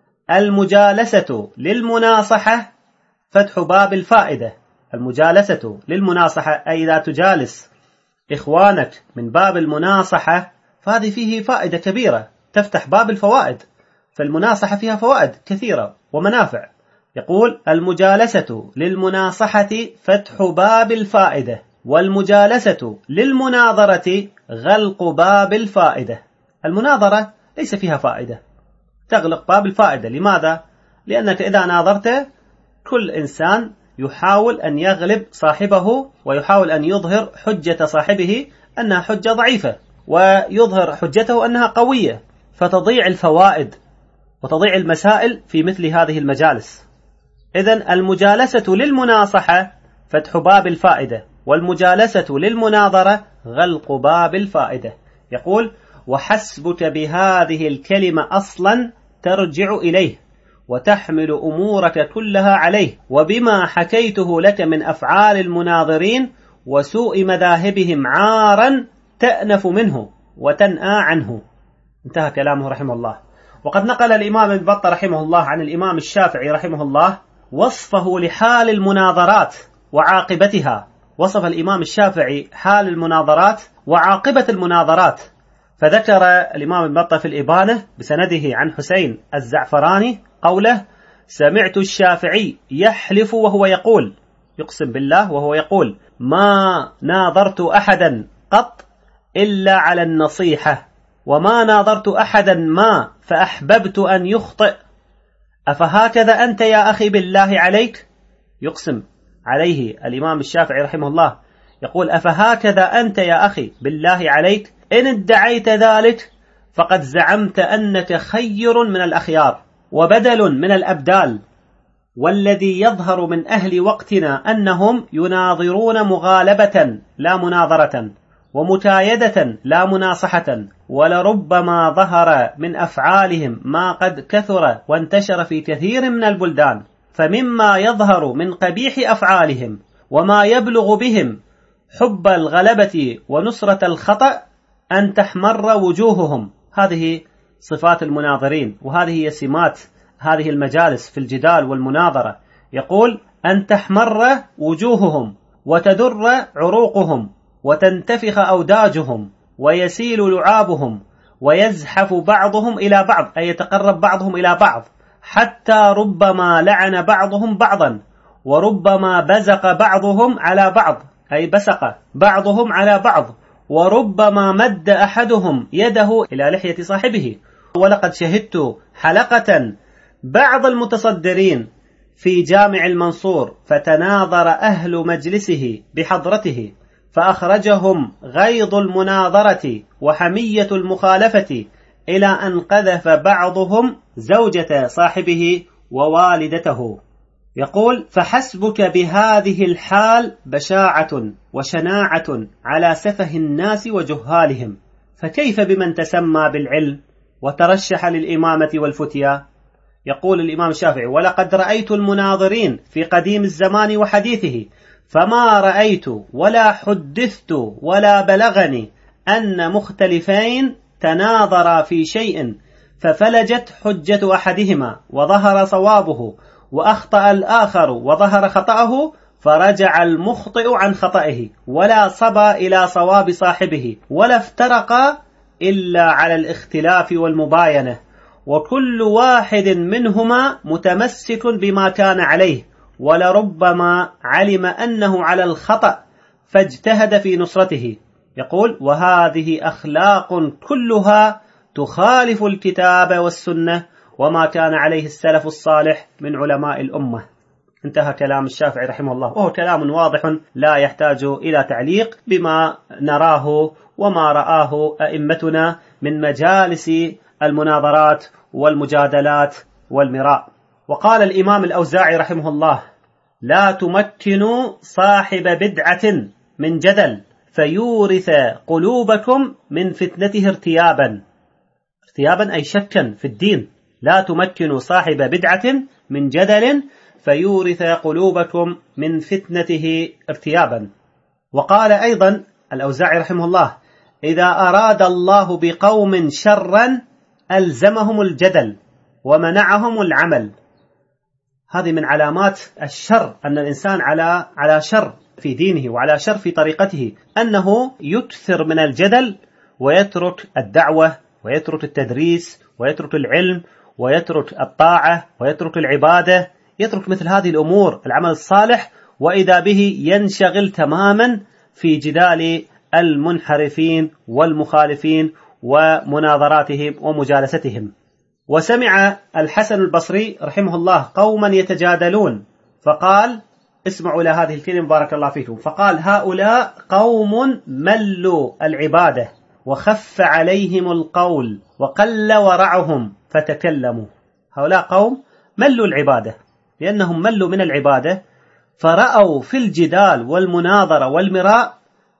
A: المجالسة للمناصحة فتح باب الفائدة. المجالسة للمناصحة أي إذا تجالس إخوانك من باب المناصحة فهذه فيه فائدة كبيرة تفتح باب الفوائد، فالمناصحة فيها فوائد كثيرة ومنافع. يقول المجالسة للمناصحة فتح باب الفائدة، والمجالسة للمناظرة غلق باب الفائدة. المناظرة ليس فيها فائدة، تغلق باب الفائدة. لماذا؟ لأنك إذا ناظرت كل إنسان يحاول أن يغلب صاحبه ويحاول أن يظهر حجة صاحبه أنها حجة ضعيفة، ويظهر حجته أنها قوية، فتضيع الفوائد وتضيع المسائل في مثل هذه المجالس. إذن المجالسة للمناصحة فتح باب الفائدة، والمجالسة للمناظرة غلق باب الفائدة. يقول: وحسبك بهذه الكلمة أصلا ترجع إليه وتحمل أمورك كلها عليه، وبما حكيته لك من أفعال المناظرين وسوء مذاهبهم عارا تأنف منه وتنأى عنه. انتهى كلامه رحمه الله. وقد نقل الإمام ابن بطة رحمه الله عن الإمام الشافعي رحمه الله وصفه لحال المناظرات وعاقبتها. وصف الإمام الشافعي حال المناظرات وعاقبة المناظرات، فذكر الإمام ابن بطة في الإبانة بسنده عن حسين الزعفراني قوله: سمعت الشافعي يحلف وهو يقول، يقسم بالله وهو يقول: ما ناظرت أحدا قط إلا على النصيحة، وما ناظرت أحدا ما فأحببت أن يخطئ، أفهكذا أنت يا أخي بالله عليك؟ يقسم عليه الإمام الشافعي رحمه الله يقول: أفهكذا أنت يا أخي بالله عليك؟ إن ادعيت ذلك فقد زعمت أنك خير من الأخيار وبدل من الأبدال، والذي يظهر من أهل وقتنا أنهم يناظرون مغالبة لا مناظرة، ومكايدة لا مناصحة، ولربما ظهر من أفعالهم ما قد كثر وانتشر في كثير من البلدان. فمما يظهر من قبيح أفعالهم وما يبلغ بهم حب الغلبة ونصرة الخطأ أن تحمر وجوههم. هذه صفات المناظرين، وهذه هي سمات هذه المجالس في الجدال والمناظرة. يقول: أن تحمر وجوههم وتدر عروقهم وتنتفخ أوداجهم ويسيل لعابهم ويزحف بعضهم إلى بعض، أي يتقرب بعضهم إلى بعض، حتى ربما لعن بعضهم بعضا، وربما بزق بعضهم على بعض، أي بسق بعضهم على بعض، وربما مد أحدهم يده إلى لحية صاحبه. ولقد شهدت حلقة بعض المتصدرين في جامع المنصور فتناظر أهل مجلسه بحضرته، فأخرجهم غيظ المناظرة وحمية المخالفة إلى أن قذف بعضهم زوجة صاحبه ووالدته. يقول: فحسبك بهذه الحال بشاعة وشناعة على سفه الناس وجهالهم، فكيف بمن تسمى بالعلم وترشح للإمامة والفتيا؟ يقول الإمام الشافعي: ولقد رأيت المناظرين في قديم الزمان وحديثه، فما رأيت ولا حدثت ولا بلغني أن مختلفين تناظرا في شيء ففلجت حجة أحدهما وظهر صوابه، وأخطأ الآخر وظهر خطأه، فرجع المخطئ عن خطئه ولا صبى إلى صواب صاحبه، ولا افترقا إلا على الاختلاف والمباينة، وكل واحد منهما متمسك بما كان عليه، ولربما علم أنه على الخطأ فاجتهد في نصرته. يقول: وهذه أخلاق كلها تخالف الكتاب والسنة وما كان عليه السلف الصالح من علماء الأمة. انتهى كلام الشافعي رحمه الله، وهو كلام واضح لا يحتاج إلى تعليق بما نراه وما رآه أئمتنا من مجالس المناظرات والمجادلات والمراء. وقال الإمام الأوزاعي رحمه الله: لا تمكنوا صاحب بدعة من جدل فيورث قلوبكم من فتنته ارتيابا. ارتيابا أي شكا في الدين. لا تمكنوا صاحب بدعة من جدل فيورث قلوبكم من فتنته ارتيابا. وقال أيضا الأوزاعي رحمه الله: إذا أراد الله بقوم شرا ألزمهم الجدل ومنعهم العمل. هذه من علامات الشر، أن الإنسان على على شر في دينه وعلى شر في طريقته، أنه يكثر من الجدل ويترك الدعوة ويترك التدريس ويترك العلم ويترك الطاعة ويترك العبادة، يترك مثل هذه الأمور العمل الصالح، وإذا به ينشغل تماما في جدال المنحرفين والمخالفين ومناظراتهم ومجالستهم. وسمع الحسن البصري رحمه الله قوما يتجادلون، فقال: اسمعوا لهذه الكلمة بارك الله فيكم. فقال هؤلاء قوم ملوا العبادة وخف عليهم القول وقل ورعهم فتكلموا. هؤلاء قوم ملوا العبادة لأنهم ملوا من العبادة، فرأوا في الجدال والمناظرة والمراء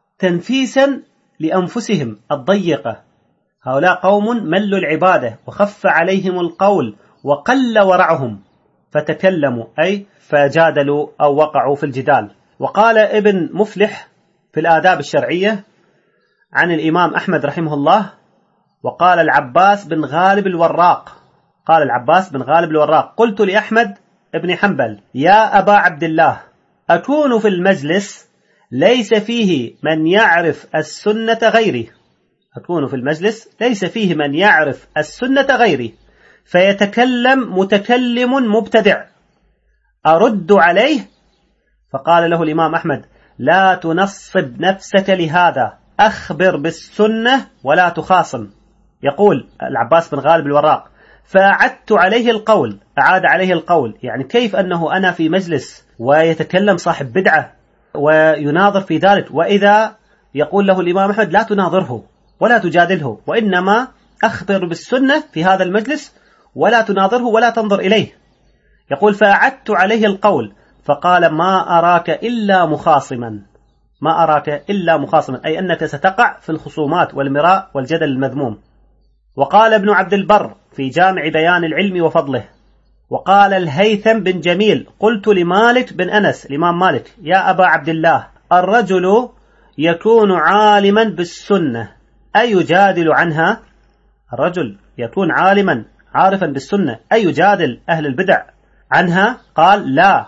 A: تنفيسا لأنفسهم الضيقة. هؤلاء قوم ملوا العبادة وخف عليهم القول وقل ورعهم فتكلموا، أي فجادلوا أو وقعوا في الجدال. وقال ابن مفلح في الآداب الشرعية عن الإمام أحمد رحمه الله: وقال العباس بن غالب الوراق قال العباس بن غالب الوراق: قلت لأحمد ابن حنبل: يا أبا عبد الله، أكون في المجلس ليس فيه من يعرف السنة غيري أكون في المجلس ليس فيه من يعرف السنة غيري فيتكلم متكلم مبتدع أرد عليه؟ فقال له الإمام أحمد: لا تنصب نفسك لهذا، أخبر بالسنة ولا تخاصم. يقول العباس بن غالب الوراق: فأعدت عليه القول أعاد عليه القول يعني كيف أنه أنا في مجلس ويتكلم صاحب بدعة ويناظر في ذلك، وإذا يقول له الإمام أحمد: لا تناظره ولا تجادله، وإنما أخبر بالسنة في هذا المجلس ولا تناظره ولا تنظر إليه. يقول: فأعدت عليه القول فقال: ما أراك إلا مخاصما ما أراك إلا مخاصما أي أنك ستقع في الخصومات والمراء والجدل المذموم. وقال ابن عبد البر في جامع بيان العلم وفضله: وقال الهيثم بن جميل: قلت لمالك بن أنس الإمام مالك: يا أبا عبد الله، الرجل يكون عالما بالسنة أيجادل عنها؟ الرجل يكون عالما عارفا بالسنة أيجادل أهل البدع عنها؟ قال: لا،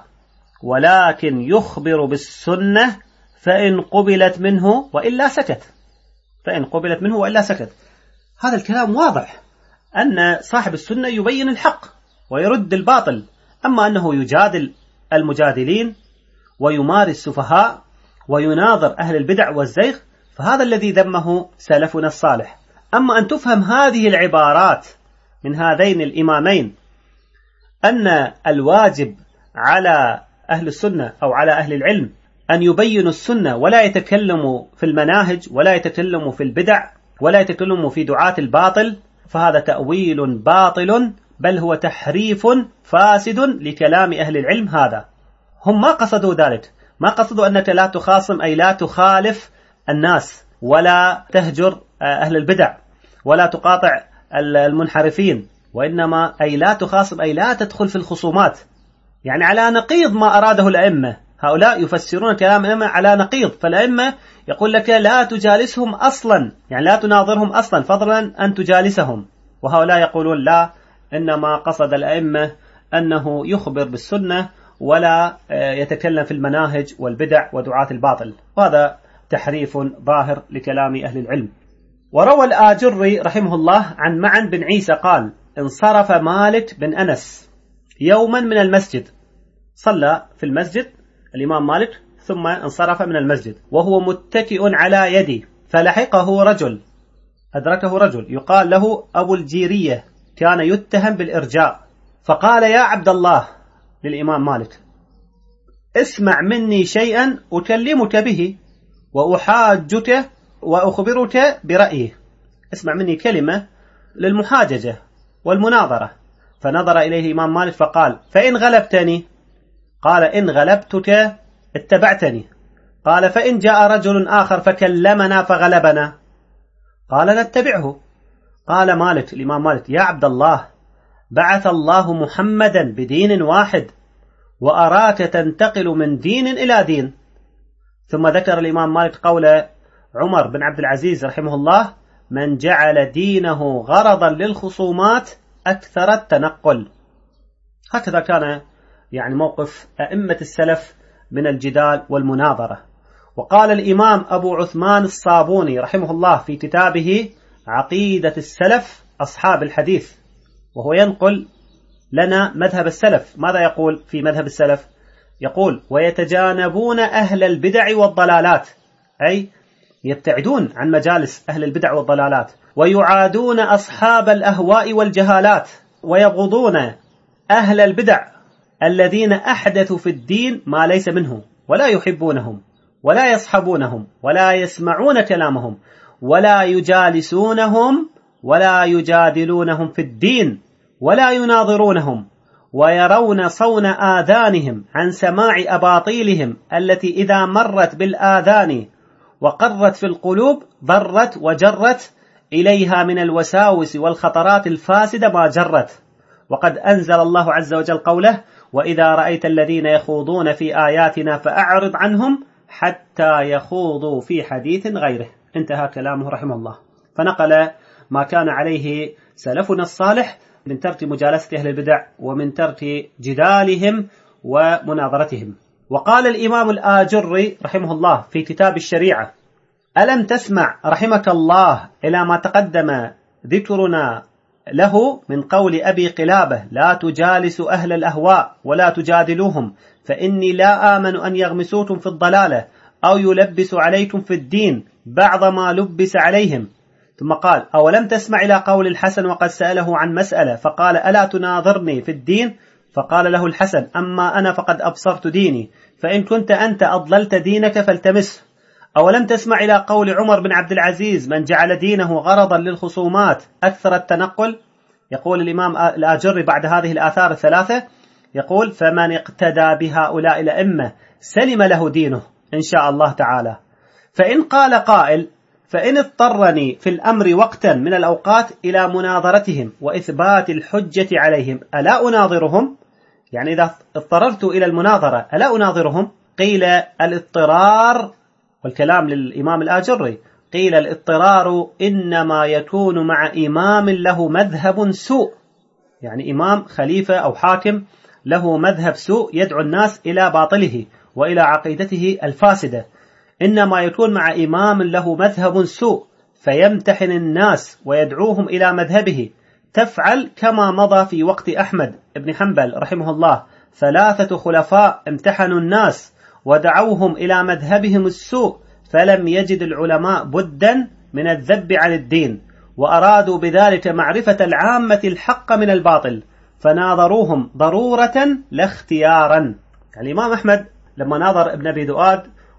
A: ولكن يخبر بالسنة فإن قبلت منه وإلا سكت فإن قبلت منه وإلا سكت. هذا الكلام واضح أن صاحب السنة يبين الحق ويرد الباطل، أما أنه يجادل المجادلين ويمارس السفهاء ويناظر أهل البدع والزيغ فهذا الذي ذمه سلفنا الصالح. أما أن تفهم هذه العبارات من هذين الإمامين أن الواجب على أهل السنة أو على أهل العلم أن يبينوا السنة ولا يتكلموا في المناهج ولا يتكلموا في البدع ولا يتكلموا في دعاة الباطل، فهذا تأويل باطل بل هو تحريف فاسد لكلام أهل العلم. هذا هم ما قصدوا ذلك، ما قصدوا أنك لا تخاصم أي لا تخالف الناس ولا تهجر أهل البدع ولا تقاطع المنحرفين، وإنما أي لا تخاصم أي لا تدخل في الخصومات، يعني على نقيض ما أراده الأئمة. هؤلاء يفسرون كلام الأئمة على نقيض، فالأئمة يقول لك لا تجالسهم أصلا، يعني لا تناظرهم أصلا فضلا أن تجالسهم، وهؤلاء يقولون لا، إنما قصد الأئمة أنه يخبر بالسنة ولا يتكلم في المناهج والبدع ودعاة الباطل، وهذا تحريف ظاهر لكلام أهل العلم. وروى الآجري رحمه الله عن معن بن عيسى قال: انصرف مالك بن أنس يوما من المسجد، صلى في المسجد الإمام مالك ثم انصرف من المسجد وهو متكئ على يدي، فلحقه رجل أدركه رجل يقال له أبو الجيرية كان يتهم بالإرجاء، فقال: يا عبد الله للإمام مالك، اسمع مني شيئا أكلمك به وأحاجك وأخبرك برأيه. اسمع مني كلمة للمحاججة والمناظرة. فنظر إليه الإمام مالك فقال: فإن غلبتني؟ قال: إن غلبتك اتبعتني. قال: فإن جاء رجل آخر فكلمنا فغلبنا؟ قال: نتبعه. قال مالك الإمام مالك: يا عبد الله، بعث الله محمدا بدين واحد وأراك تنتقل من دين إلى دين. ثم ذكر الإمام مالك قول عمر بن عبد العزيز رحمه الله: من جعل دينه غرضا للخصومات أكثر التنقل. هكذا كان يعني موقف أئمة السلف من الجدال والمناظرة. وقال الإمام أبو عثمان الصابوني رحمه الله في كتابه عقيدة السلف أصحاب الحديث، وهو ينقل لنا مذهب السلف، ماذا يقول في مذهب السلف؟ يقول: ويتجانبون أهل البدع والضلالات، أي يبتعدون عن مجالس أهل البدع والضلالات، ويعادون أصحاب الأهواء والجهالات، ويبغضون أهل البدع الذين أحدثوا في الدين ما ليس منه، ولا يحبونهم ولا يصحبونهم ولا يسمعون كلامهم ولا يجالسونهم ولا يجادلونهم في الدين ولا يناظرونهم، ويرون صون آذانهم عن سماع أباطيلهم التي إذا مرت بالآذان وقرت في القلوب ضرت وجرت إليها من الوساوس والخطرات الفاسدة ما جرت. وقد أنزل الله عز وجل قوله: وإذا رأيت الذين يخوضون في آياتنا فأعرض عنهم حتى يخوضوا في حديث غيره. انتهى كلامه رحمه الله. فنقل ما كان عليه سلفنا الصالح من ترك مجالسة أهل البدع ومن ترك جدالهم ومناظرتهم. وقال الإمام الآجري رحمه الله في كتاب الشريعة: ألم تسمع رحمك الله إلى ما تقدم ذكرنا له من قول أبي قلابة: لا تجالسوا أهل الأهواء ولا تجادلوهم فإني لا آمن أن يغمسوكم في الضلالة أو يلبسوا عليكم في الدين بعض ما لبس عليهم. ثم قال: أولم تسمع إلى قول الحسن وقد سأله عن مسألة فقال: ألا تناظرني في الدين؟ فقال له الحسن: أما أنا فقد أبصرت ديني، فإن كنت أنت أضللت دينك فالتمسه. أولم تسمع إلى قول عمر بن عبد العزيز: من جعل دينه غرضا للخصومات أكثر التنقل. يقول الإمام الآجري بعد هذه الآثار الثلاثة، يقول: فمن اقتدى بهؤلاء الأئمة سلم له دينه إن شاء الله تعالى. فإن قال قائل: فإن اضطرني في الأمر وقتا من الأوقات إلى مناظرتهم وإثبات الحجة عليهم ألا أناظرهم؟ يعني إذا اضطررت إلى المناظرة ألا أناظرهم؟ قيل الاضطرار، والكلام للإمام الآجري، قيل الاضطرار إنما يكون مع إمام له مذهب سوء، يعني إمام خليفة أو حاكم له مذهب سوء يدعو الناس إلى باطله وإلى عقيدته الفاسدة. إنما يكون مع إمام له مذهب سوء فيمتحن الناس ويدعوهم إلى مذهبه. تفعل كما مضى في وقت أحمد بن حنبل رحمه الله، ثلاثة خلفاء امتحنوا الناس ودعوهم إلى مذهبهم السوء، فلم يجد العلماء بدا من الذب عن الدين، وأرادوا بذلك معرفة العامة الحق من الباطل، فناظروهم ضرورة لا اختيارا. يعني الإمام أحمد لما ناظر ابن أبي دؤاد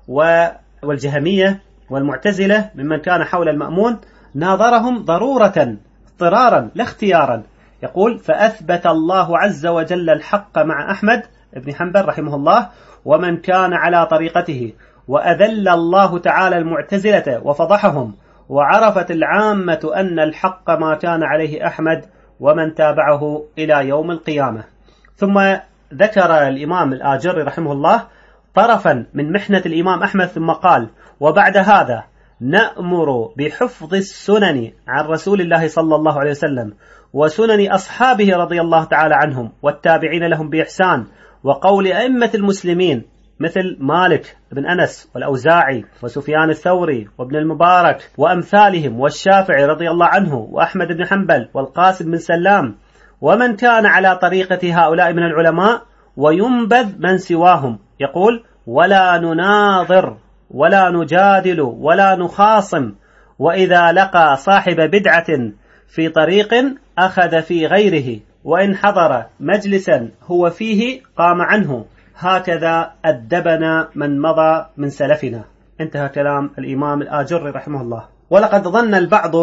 A: والجهمية والمعتزلة ممن كان حول المأمون، ناظرهم ضرورة اضطرارا لا اختيارا. يقول: فأثبت الله عز وجل الحق مع أحمد بن حنبل رحمه الله ومن كان على طريقته، وأذل الله تعالى المعتزلة وفضحهم، وعرفت العامة أن الحق ما كان عليه أحمد ومن تابعه إلى يوم القيامة. ثم ذكر الإمام الآجري رحمه الله طرفا من محنة الإمام أحمد، ثم قال: وبعد هذا نأمر بحفظ السنن عن رسول الله صلى الله عليه وسلم وسنن أصحابه رضي الله تعالى عنهم والتابعين لهم بإحسان، وقول أئمة المسلمين مثل مالك بن أنس والأوزاعي وسفيان الثوري وابن المبارك وأمثالهم، والشافعي رضي الله عنه وأحمد بن حنبل والقاسم بن سلام، ومن كان على طريقة هؤلاء من العلماء، وينبذ من سواهم. يقول: ولا نناظر ولا نجادل ولا نخاصم، وإذا لقى صاحب بدعة في طريق أخذ في غيره، وإن حضر مجلسا هو فيه قام عنه، هكذا أدبنا من مضى من سلفنا. انتهى كلام الإمام الآجري رحمه الله. ولقد ظن البعض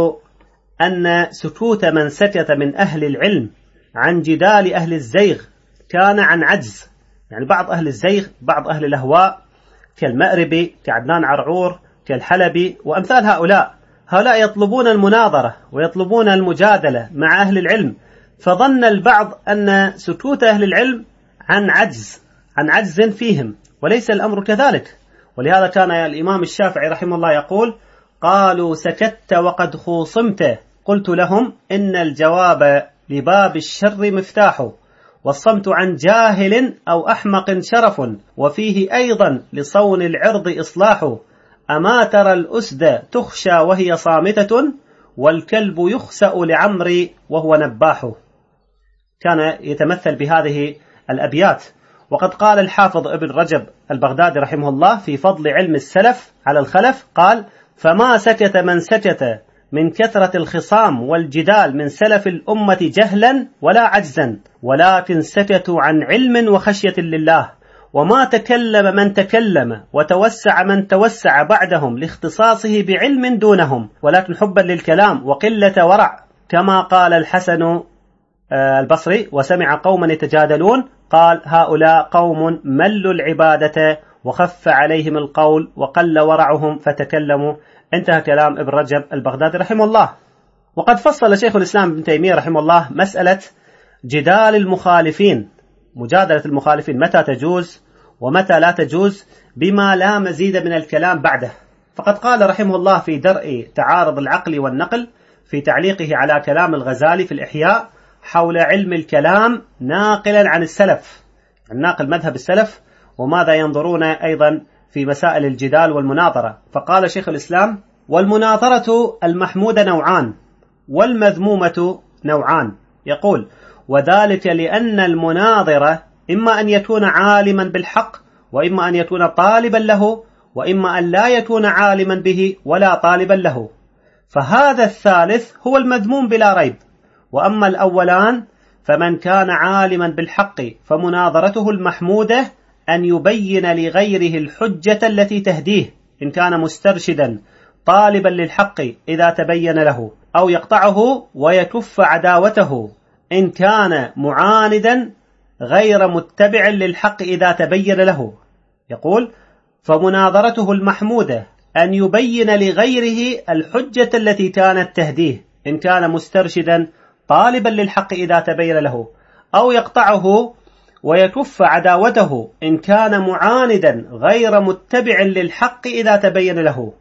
A: أن سكوت من سكت من أهل العلم عن جدال أهل الزيغ كان عن عجز، يعني بعض أهل الزيغ بعض أهل الأهواء كالمأربي كعدنان عرعور كالحلبي وأمثال هؤلاء، هؤلاء يطلبون المناظرة ويطلبون المجادلة مع أهل العلم، فظن البعض أن سكوت أهل العلم عن عجز عن عجز فيهم، وليس الأمر كذلك. ولهذا كان الإمام الشافعي رحمه الله يقول: قالوا سكت وقد خوصمت، قلت لهم إن الجواب لباب الشر مفتاح، والصمت عن جاهل أو أحمق شرف، وفيه أيضا لصون العرض إصلاح، أما ترى الأسد تخشى وهي صامتة، والكلب يخسأ لعمري وهو نباح. كان يتمثل بهذه الأبيات. وقد قال الحافظ ابن رجب البغدادي رحمه الله في فضل علم السلف على الخلف، قال: فما سكت من سكت من كثرة الخصام والجدال من سلف الأمة جهلا ولا عجزا، ولكن سكتوا عن علم وخشية لله، وما تكلم من تكلم وتوسع من توسع بعدهم لاختصاصه بعلم دونهم، ولكن حبا للكلام وقلة ورع، كما قال الحسن البصري: وسمع قوما يتجادلون قال: هؤلاء قوم ملوا العبادة وخف عليهم القول وقل ورعهم فتكلموا. انتهى كلام ابن رجب البغدادي رحمه الله. وقد فصل شيخ الإسلام ابن تيمية رحمه الله مسألة جدال المخالفين، مجادلة المخالفين، متى تجوز ومتى لا تجوز، بما لا مزيد من الكلام بعده. فقد قال رحمه الله في درء تعارض العقل والنقل في تعليقه على كلام الغزالي في الإحياء حول علم الكلام ناقلا عن السلف، الناقل مذهب السلف وماذا ينظرون أيضا في مسائل الجدال والمناظرة. فقال شيخ الإسلام: والمناظرة المحمودة نوعان والمذمومة نوعان. يقول: وذلك لأن المناظرة إما أن يكون عالما بالحق، وإما أن يكون طالبا له، وإما أن لا يكون عالما به ولا طالبا له، فهذا الثالث هو المذموم بلا ريب. وأما الأولان فمن كان عالما بالحق فمناظرته المحمودة أن يبين لغيره الحجة التي تهديه إن كان مسترشدا طالبا للحق إذا تبين له، أو يقطعه ويكف عداوته إن كان معاندا غير متبع للحق إذا تبين له. يقول: فمناظرته المحمودة أن يبين لغيره الحجة التي كانت تهديه إن كان مسترشدا طالبا للحق إذا تبين له، أو يقطعه ويكف عداوته إن كان معاندا غير متبع للحق إذا تبين له،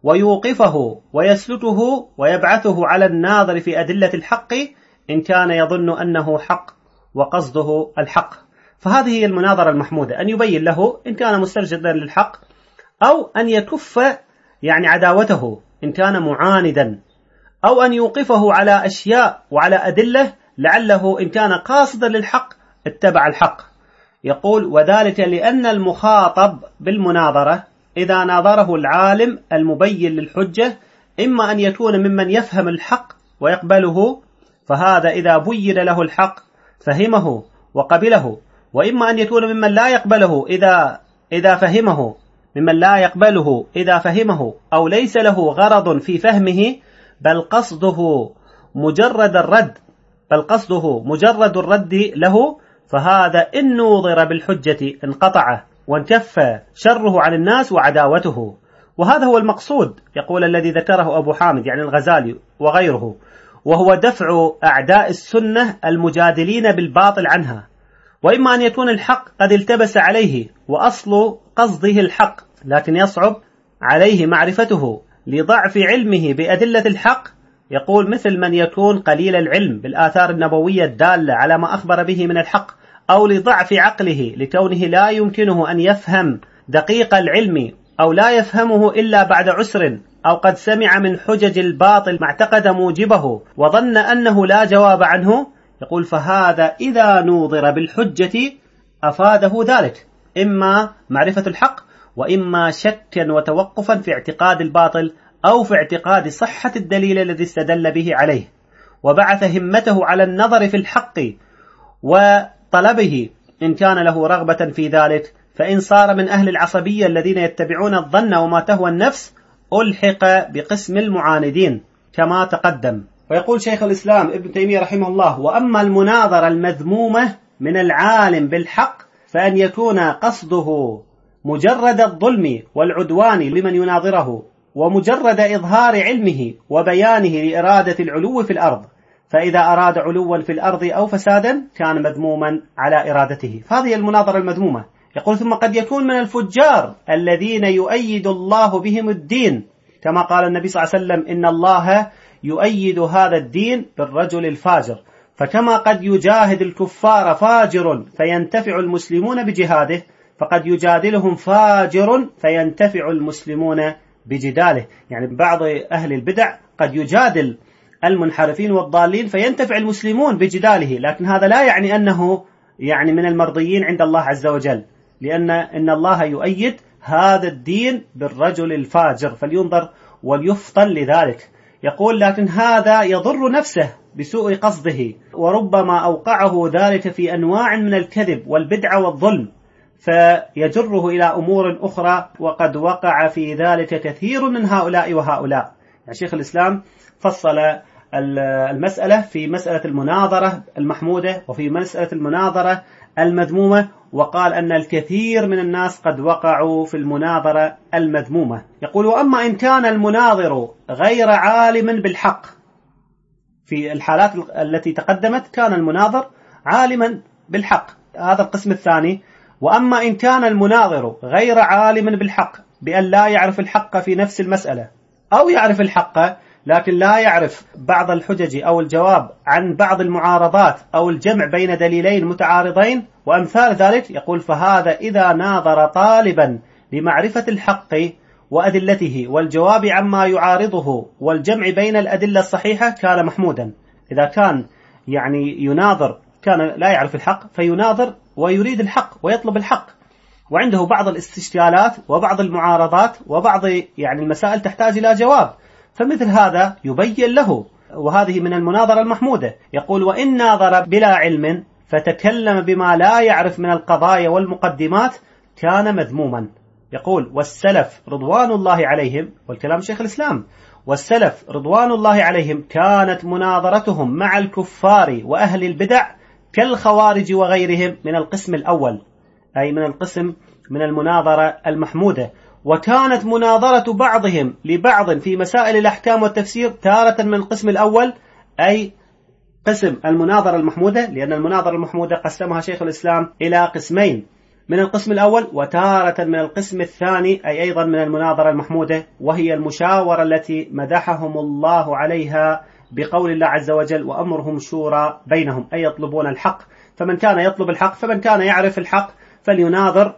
A: ويوقفه ويسلته ويبعثه على الناظر في أدلة الحق إن كان يظن أنه حق وقصده الحق. فهذه هي المناظرة المحمودة، أن يبين له إن كان مسترشدا للحق، أو أن يكف يعني عداوته إن كان معاندا، أو أن يوقفه على أشياء وعلى أدلة لعله إن كان قاصدا للحق اتبع الحق. يقول: وذلك لأن المخاطب بالمناظرة إذا ناظره العالم المبين للحجة إما أن يكون ممن يفهم الحق ويقبله، فهذا إذا بين له الحق فهمه وقبله، وإما أن يكون ممن لا يقبله إذا إذا فهمه ممن لا يقبله إذا فهمه، أو ليس له غرض في فهمه بل قصده مجرد الرد بل قصده مجرد الرد له، فهذا إن نوظر بالحجة انقطع وانكف شره عن الناس وعداوته. وهذا هو المقصود، يقول الذي ذكره أبو حامد يعني الغزالي وغيره، وهو دفع أعداء السنة المجادلين بالباطل عنها. وإما أن يكون الحق قد التبس عليه وأصل قصده الحق لكن يصعب عليه معرفته لضعف علمه بأدلة الحق، يقول مثل من يكون قليل العلم بالآثار النبوية الدالة على ما أخبر به من الحق، أو لضعف عقله لكونه لا يمكنه أن يفهم دقيق العلم، أو لا يفهمه إلا بعد عسر، أو قد سمع من حجج الباطل ما اعتقد موجبه وظن أنه لا جواب عنه. يقول: فهذا إذا نوظر بالحجة أفاده ذلك، إما معرفة الحق، وإما شكا وتوقفا في اعتقاد الباطل أو في اعتقاد صحة الدليل الذي استدل به عليه، وبعث همته على النظر في الحق وطلبه إن كان له رغبة في ذلك. فإن صار من أهل العصبية الذين يتبعون الظن وما تهوى النفس ألحق بقسم المعاندين كما تقدم. ويقول شيخ الإسلام ابن تيمية رحمه الله: وأما المناظرة المذمومة من العالم بالحق فأن يكون قصده مجرد الظلم والعدوان لمن يناظره، ومجرد إظهار علمه وبيانه لإرادة العلو في الأرض، فإذا أراد علوا في الأرض أو فسادا كان مذموما على إرادته، فهذه المناظرة المذمومة. يقول: ثم قد يكون من الفجار الذين يؤيد الله بهم الدين، كما قال النبي صلى الله عليه وسلم: إن الله يؤيد هذا الدين بالرجل الفاجر. فكما قد يجاهد الكفار فاجر فينتفع المسلمون بجهاده، فقد يجادلهم فاجر فينتفع المسلمون بجداله. يعني بعض أهل البدع قد يجادل المنحرفين والضالين فينتفع المسلمون بجداله، لكن هذا لا يعني أنه يعني من المرضيين عند الله عز وجل، لأن إن الله يؤيد هذا الدين بالرجل الفاجر، فلينظر وليفطن لذلك. يقول لكن هذا يضر نفسه بسوء قصده، وربما أوقعه ذلك في أنواع من الكذب والبدعة والظلم فيجره إلى أمور أخرى، وقد وقع في ذلك كثير من هؤلاء وهؤلاء. يعني شيخ الإسلام فصل المسألة في مسألة المناظرة المحمودة وفي مسألة المناظرة المذمومة، وقال أن الكثير من الناس قد وقعوا في المناظرة المذمومة. يقول وأما إن كان المناظر غير عالم بالحق، في الحالات التي تقدمت كان المناظر عالما بالحق، هذا القسم الثاني. وأما إن كان المناظر غير عالم بالحق بأن لا يعرف الحق في نفس المسألة، أو يعرف الحق لكن لا يعرف بعض الحجج أو الجواب عن بعض المعارضات أو الجمع بين دليلين متعارضين وأمثال ذلك، يقول فهذا إذا ناظر طالبا لمعرفة الحق وأدلته والجواب عما يعارضه والجمع بين الأدلة الصحيحة كان محمودا. إذا كان يعني يناظر كان لا يعرف الحق فيناظر ويريد الحق ويطلب الحق، وعنده بعض الاستشكالات وبعض المعارضات وبعض يعني المسائل تحتاج إلى جواب، فمثل هذا يبين له، وهذه من المناظرة المحمودة. يقول وإن ناظر بلا علم فتكلم بما لا يعرف من القضايا والمقدمات كان مذموما. يقول والسلف رضوان الله عليهم، والكلام شيخ الإسلام، والسلف رضوان الله عليهم كانت مناظرتهم مع الكفار وأهل البدع كالخوارج وغيرهم من القسم الأول، أي من القسم من المناظرة المحمودة. وكانت مناظرة بعضهم لبعض في مسائل الأحكام والتفسير تارة من القسم الأول، أي قسم المناظرة المحمودة، لأن المناظرة المحمودة قسمها شيخ الإسلام إلى قسمين، من القسم الأول وتارة من القسم الثاني، أي أيضا من المناظرة المحمودة، وهي المشاورة التي مدحهم الله عليها بقول الله عز وجل وأمرهم شورى بينهم، أي يطلبون الحق. فمن كان يطلب الحق، فمن كان يعرف الحق فليناظر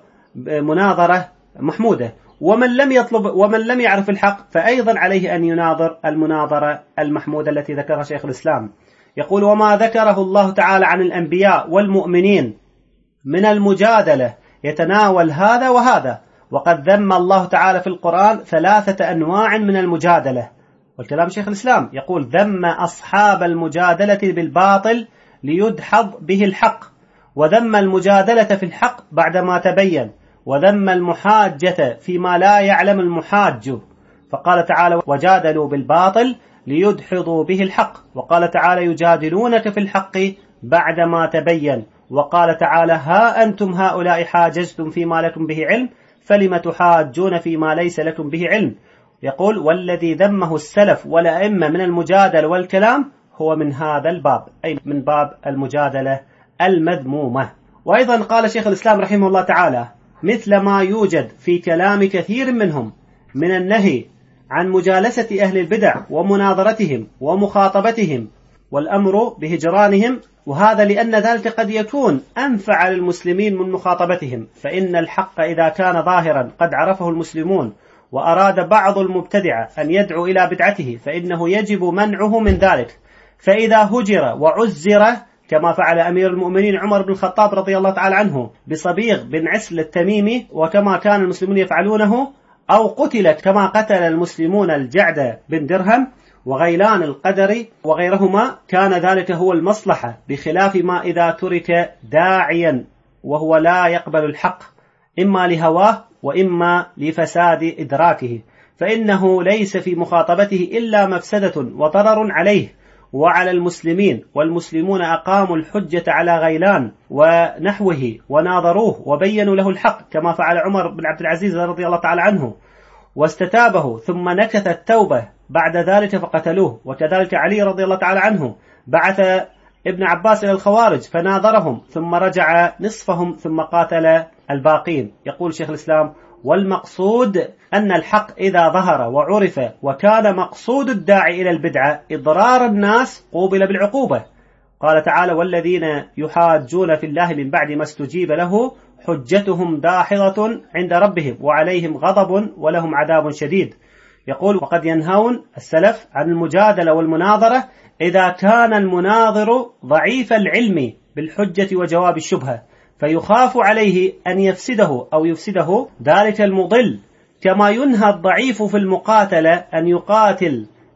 A: مناظرة محمودة، ومن لم يطلب ومن لم يعرف الحق فأيضا عليه أن يناظر المناظرة المحمودة التي ذكرها شيخ الإسلام. يقول وما ذكره الله تعالى عن الأنبياء والمؤمنين من المجادلة يتناول هذا وهذا، وقد ذم الله تعالى في القرآن ثلاثة أنواع من المجادلة، والكلام شيخ الإسلام يقول ذم أصحاب المجادلة بالباطل ليدحض به الحق، وذم المجادلة في الحق بعدما تبين، وذم المحاجة فيما لا يعلم المحاج، فقال تعالى وجادلوا بالباطل ليدحضوا به الحق، وقال تعالى يجادلونك في الحق بعدما تبين، وقال تعالى ها أنتم هؤلاء حاجزتم فيما لكم به علم فلم تحاجون فيما ليس لكم به علم. يقول والذي ذمه السلف والأئمة من المجادلة والكلام هو من هذا الباب، أي من باب المجادلة المذمومة. وأيضا قال شيخ الإسلام رحمه الله تعالى مثل ما يوجد في كلام كثير منهم من النهي عن مجالسة أهل البدع ومناظرتهم ومخاطبتهم والأمر بهجرانهم، وهذا لأن ذلك قد يكون أنفع للمسلمين من مخاطبتهم، فإن الحق إذا كان ظاهرا قد عرفه المسلمون وأراد بعض المبتدعة أن يدعو إلى بدعته فإنه يجب منعه من ذلك، فإذا هجر وعزر كما فعل أمير المؤمنين عمر بن الخطاب رضي الله تعالى عنه بصبيغ بن عسل التميمي وكما كان المسلمون يفعلونه، أو قتل كما قتل المسلمون الجعد بن درهم وغيلان القدري وغيرهما، كان ذلك هو المصلحة، بخلاف ما إذا ترك داعيا وهو لا يقبل الحق إما لهواه وإما لفساد إدراكه، فإنه ليس في مخاطبته إلا مفسدة وضرر عليه وعلى المسلمين، والمسلمون أقاموا الحجة على غيلان ونحوه وناظروه وبينوا له الحق كما فعل عمر بن عبد العزيز رضي الله تعالى عنه واستتابه ثم نكث التوبة بعد ذلك فقتلوه، وكذلك علي رضي الله تعالى عنه بعث ابن عباس إلى الخوارج فناظرهم ثم رجع نصفهم ثم قاتل الباقين. يقول شيخ الإسلام والمقصود أن الحق إذا ظهر وعرف وكان مقصود الداعي إلى البدعة إضرار الناس قوبل بالعقوبة. قال تعالى والذين يحاجون في الله من بعد ما استجيب له حجتهم داحضة عند ربهم وعليهم غضب ولهم عذاب شديد. يقول وقد ينهون السلف عن المجادلة والمناظرة إذا كان المناظر ضعيف العلم بالحجة وجواب الشبهة، فيخاف عليه أن يفسده أو يفسده ذلك المضل، كما ينهى الضعيف في المقاتلة أن يقاتل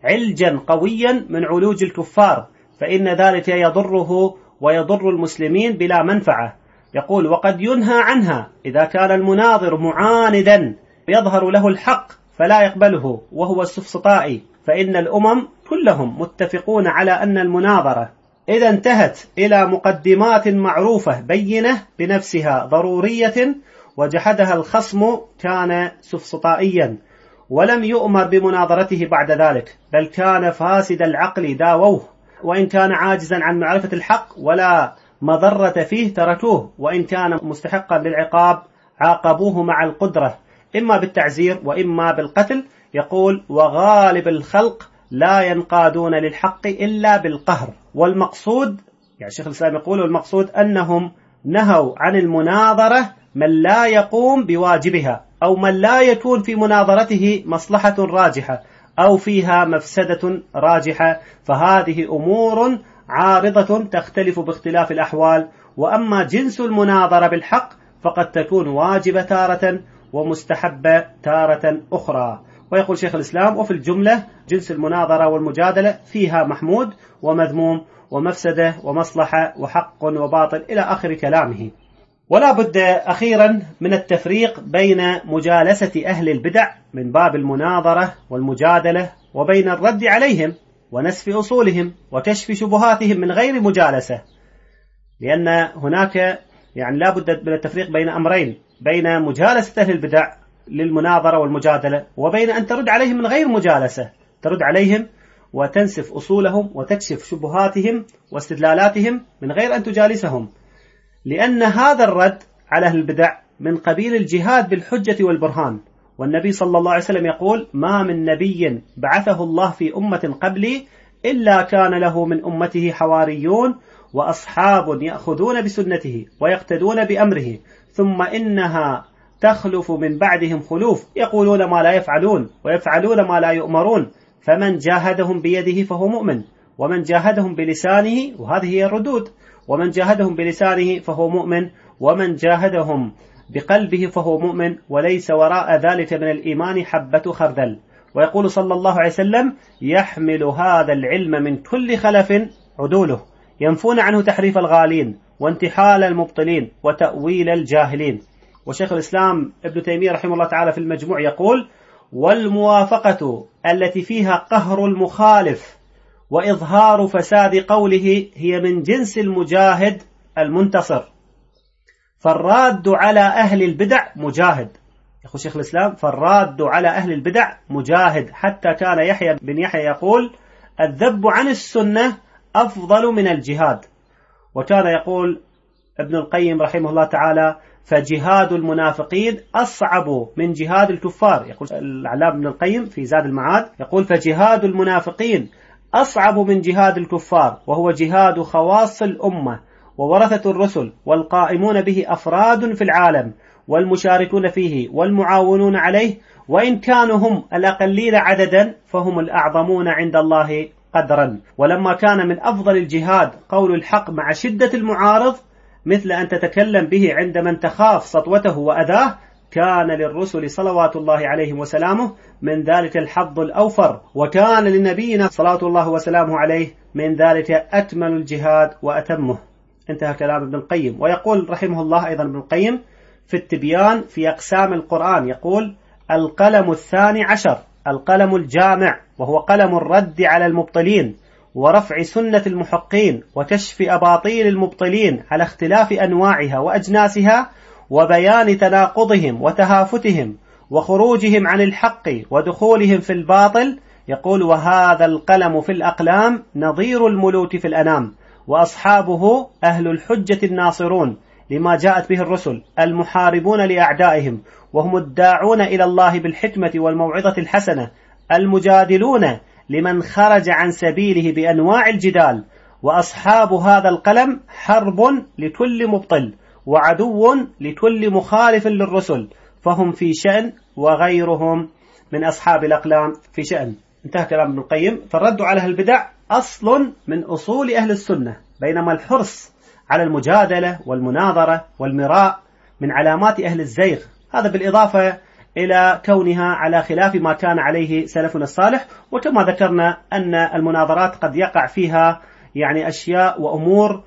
A: علجا قويا من علوج الكفار، فإن ذلك يضره ويضر المسلمين بلا منفعة. يقول: وقد ينهى عنها إذا كان المناظر معاندا يظهر له الحق فلا يقبله وهو السفسطائي، فإن الأمم كلهم متفقون على أن المناظرة إذا انتهت إلى مقدمات معروفة بينة بنفسها ضرورية وجحدها الخصم كان سفسطائيا، ولم يؤمر بمناظرته بعد ذلك، بل كان فاسد العقل داووه، وإن كان عاجزا عن معرفة الحق ولا مضرة فيه تركوه، وإن كان مستحقا للعقاب عاقبوه مع القدرة، إما بالتعزير وإما بالقتل. يقول: وغالب الخلق لا ينقادون للحق إلا بالقهر. والمقصود، يعني الشيخ الإسلام يقول: المقصود أنهم نهوا عن المناظرة من لا يقوم بواجبها، أو من لا يكون في مناظرته مصلحة راجحة أو فيها مفسدة راجحة، فهذه أمور عارضة تختلف باختلاف الأحوال. وأما جنس المناظرة بالحق فقد تكون واجبة تارة ومستحبة تارة أخرى. ويقول شيخ الإسلام: وفي الجملة جنس المناظرة والمجادلة فيها محمود ومذموم ومفسدة ومصلحة وحق وباطل إلى آخر كلامه. ولا بد أخيرا من التفريق بين مجالسة أهل البدع من باب المناظرة والمجادلة وبين الرد عليهم ونسف أصولهم وكشف شبهاتهم من غير مجالسة، لأن هناك يعني لا بد من التفريق بين أمرين: بين مجالسة أهل البدع للمناظرة والمجادلة، وبين أن ترد عليهم من غير مجالسة، ترد عليهم وتنسف أصولهم وتكشف شبهاتهم واستدلالاتهم من غير أن تجالسهم، لأن هذا الرد على أهل البدع من قبيل الجهاد بالحجة والبرهان. والنبي صلى الله عليه وسلم يقول: ما من نبي بعثه الله في أمة قبلي إلا كان له من أمته حواريون وأصحاب يأخذون بسنته ويقتدون بأمره، ثم إنها تخلف من بعدهم خلوف يقولون ما لا يفعلون ويفعلون ما لا يؤمرون، فمن جاهدهم بيده فهو مؤمن، ومن جاهدهم بلسانه، وهذه هي الردود، ومن جاهدهم بلسانه فهو مؤمن، ومن جاهدهم بقلبه فهو مؤمن، وليس وراء ذلك من الإيمان حبة خردل. ويقول صلى الله عليه وسلم: يحمل هذا العلم من كل خلف عدوله، ينفون عنه تحريف الغالين وانتحال المبطلين وتأويل الجاهلين. وشيخ الإسلام ابن تيمية رحمه الله تعالى في المجموع يقول: والموافقة التي فيها قهر المخالف وإظهار فساد قوله هي من جنس المجاهد المنتصر، فالراد على أهل البدع مجاهد. يقول شيخ الإسلام: فالراد على أهل البدع مجاهد، حتى كان يحيى بن يحيى يقول: الذب عن السنة أفضل من الجهاد. وكان يقول ابن القيم رحمه الله تعالى: فجهاد المنافقين أصعب من جهاد الكفار. يقول العلامة ابن القيم في زاد المعاد يقول: فجهاد المنافقين أصعب من جهاد الكفار، وهو جهاد خواص الأمة وورثة الرسل والقائمون به أفراد في العالم والمشاركون فيه والمعاونون عليه، وإن كانوا هم الأقلين عددا فهم الأعظمون عند الله قدرا. ولما كان من أفضل الجهاد قول الحق مع شدة المعارض، مثل أن تتكلم به عند من تخاف سطوته وأذاه، كان للرسل صلوات الله عليهم وسلامه من ذلك الحظ الأوفر، وكان لنبينا صلوات الله وسلامه عليه من ذلك أكمل الجهاد وأتمه. انتهى كلام ابن القيم. ويقول رحمه الله أيضا ابن القيم في التبيان في أقسام القرآن، يقول: القلم الثاني عشر القلم الجامع، وهو قلم الرد على المبطلين ورفع سنة المحقين وكشف أباطيل المبطلين على اختلاف أنواعها وأجناسها وبيان تناقضهم وتهافتهم وخروجهم عن الحق ودخولهم في الباطل. يقول: وهذا القلم في الأقلام نظير الملوك في الأنام، وأصحابه أهل الحجة الناصرون لما جاءت به الرسل المحاربون لأعدائهم، وهم الداعون إلى الله بالحكمة والموعظة الحسنة، المجادلون لمن خرج عن سبيله بأنواع الجدال. وأصحاب هذا القلم حرب لكل مبطل وعدو لكل مخالف للرسل، فهم في شأن وغيرهم من أصحاب الأقلام في شأن. انتهى كلام ابن القيم. فالرد على أهل البدع أصل من أصول أهل السنة، بينما الحرص على المجادلة والمناظرة والمراء من علامات أهل الزيغ، هذا بالإضافة إلى كونها على خلاف ما كان عليه سلفنا الصالح. وكما ذكرنا أن المناظرات قد يقع فيها يعني أشياء وأمور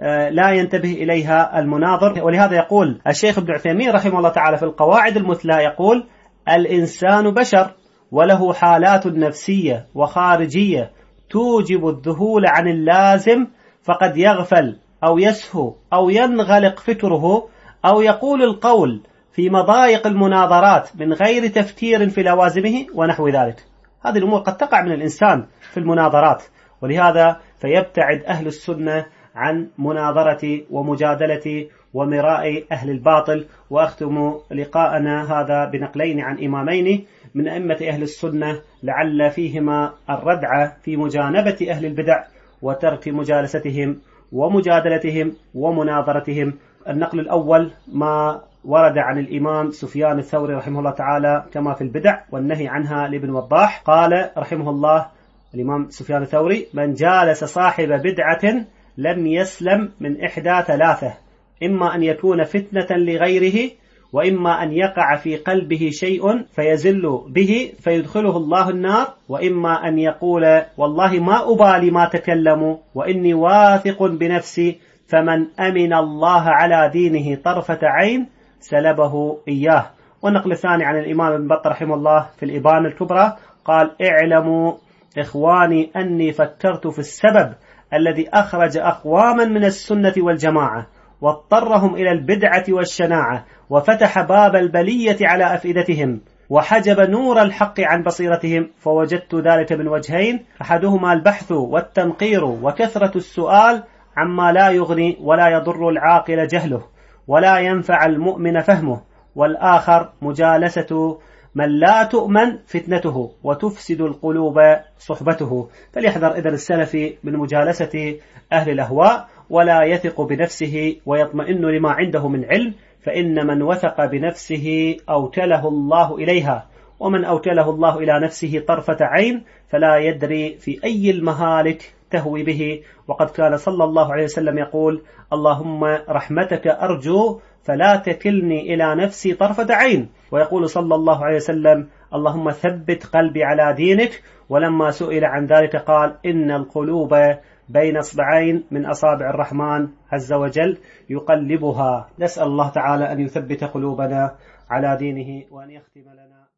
A: لا ينتبه إليها المناظر. ولهذا يقول الشيخ ابن عثيمين رحمه الله تعالى في القواعد المثلى، يقول: الإنسان بشر وله حالات نفسية وخارجية توجب الذهول عن اللازم، فقد يغفل أو يسهو أو ينغلق فكره أو يقول القول في مضايق المناظرات من غير تفكير في لوازمه ونحو ذلك. هذه الأمور قد تقع من الإنسان في المناظرات، ولهذا فيبتعد أهل السنة عن مناظرة ومجادلة ومراء أهل الباطل. وأختم لقاءنا هذا بنقلين عن إمامين من أئمة أهل السنة لعل فيهما الردع في مجانبة أهل البدع وترك مجالستهم ومجادلتهم ومناظرتهم. النقل الأول ما ورد عن الإمام سفيان الثوري رحمه الله تعالى كما في البدع والنهي عنها لابن وضاح، قال رحمه الله الإمام سفيان الثوري: من جالس صاحب بدعة لم يسلم من إحدى ثلاثة: إما أن يكون فتنة لغيره، وإما أن يقع في قلبه شيء فيزل به فيدخله الله النار، وإما أن يقول: والله ما أبالي ما تكلموا وإني واثق بنفسي، فمن أمن الله على دينه طرفة عين سلبه إياه. والنقل الثاني عن الإمام ابن بطة رحمه الله في الإبانة الكبرى قال: اعلموا إخواني أني فكرت في السبب الذي أخرج أقواما من السنة والجماعة واضطرهم إلى البدعة والشناعة، وفتح باب البلية على أفئدتهم، وحجب نور الحق عن بصيرتهم، فوجدت ذلك من وجهين: أحدهما البحث والتنقير وكثرة السؤال عما لا يغني ولا يضر العاقل جهله ولا ينفع المؤمن فهمه، والآخر مجالسة من لا تؤمن فتنته وتفسد القلوب صحبته. فليحذر إذن السلفي من مجالسة أهل الأهواء، ولا يثق بنفسه ويطمئن لما عنده من علم، فإن من وثق بنفسه أوكله الله إليها، ومن أوكله الله إلى نفسه طرفة عين فلا يدري في أي المهالك تهوي به. وقد كان صلى الله عليه وسلم يقول: اللهم رحمتك أرجو فلا تكلني إلى نفسي طرفة عين. ويقول صلى الله عليه وسلم: اللهم ثبت قلبي على دينك. ولما سئل عن ذلك قال: إن القلوب بين أصبعين من أصابع الرحمن عز وجل يقلبها. نسأل الله تعالى أن يثبت قلوبنا على دينه وأن يختم لنا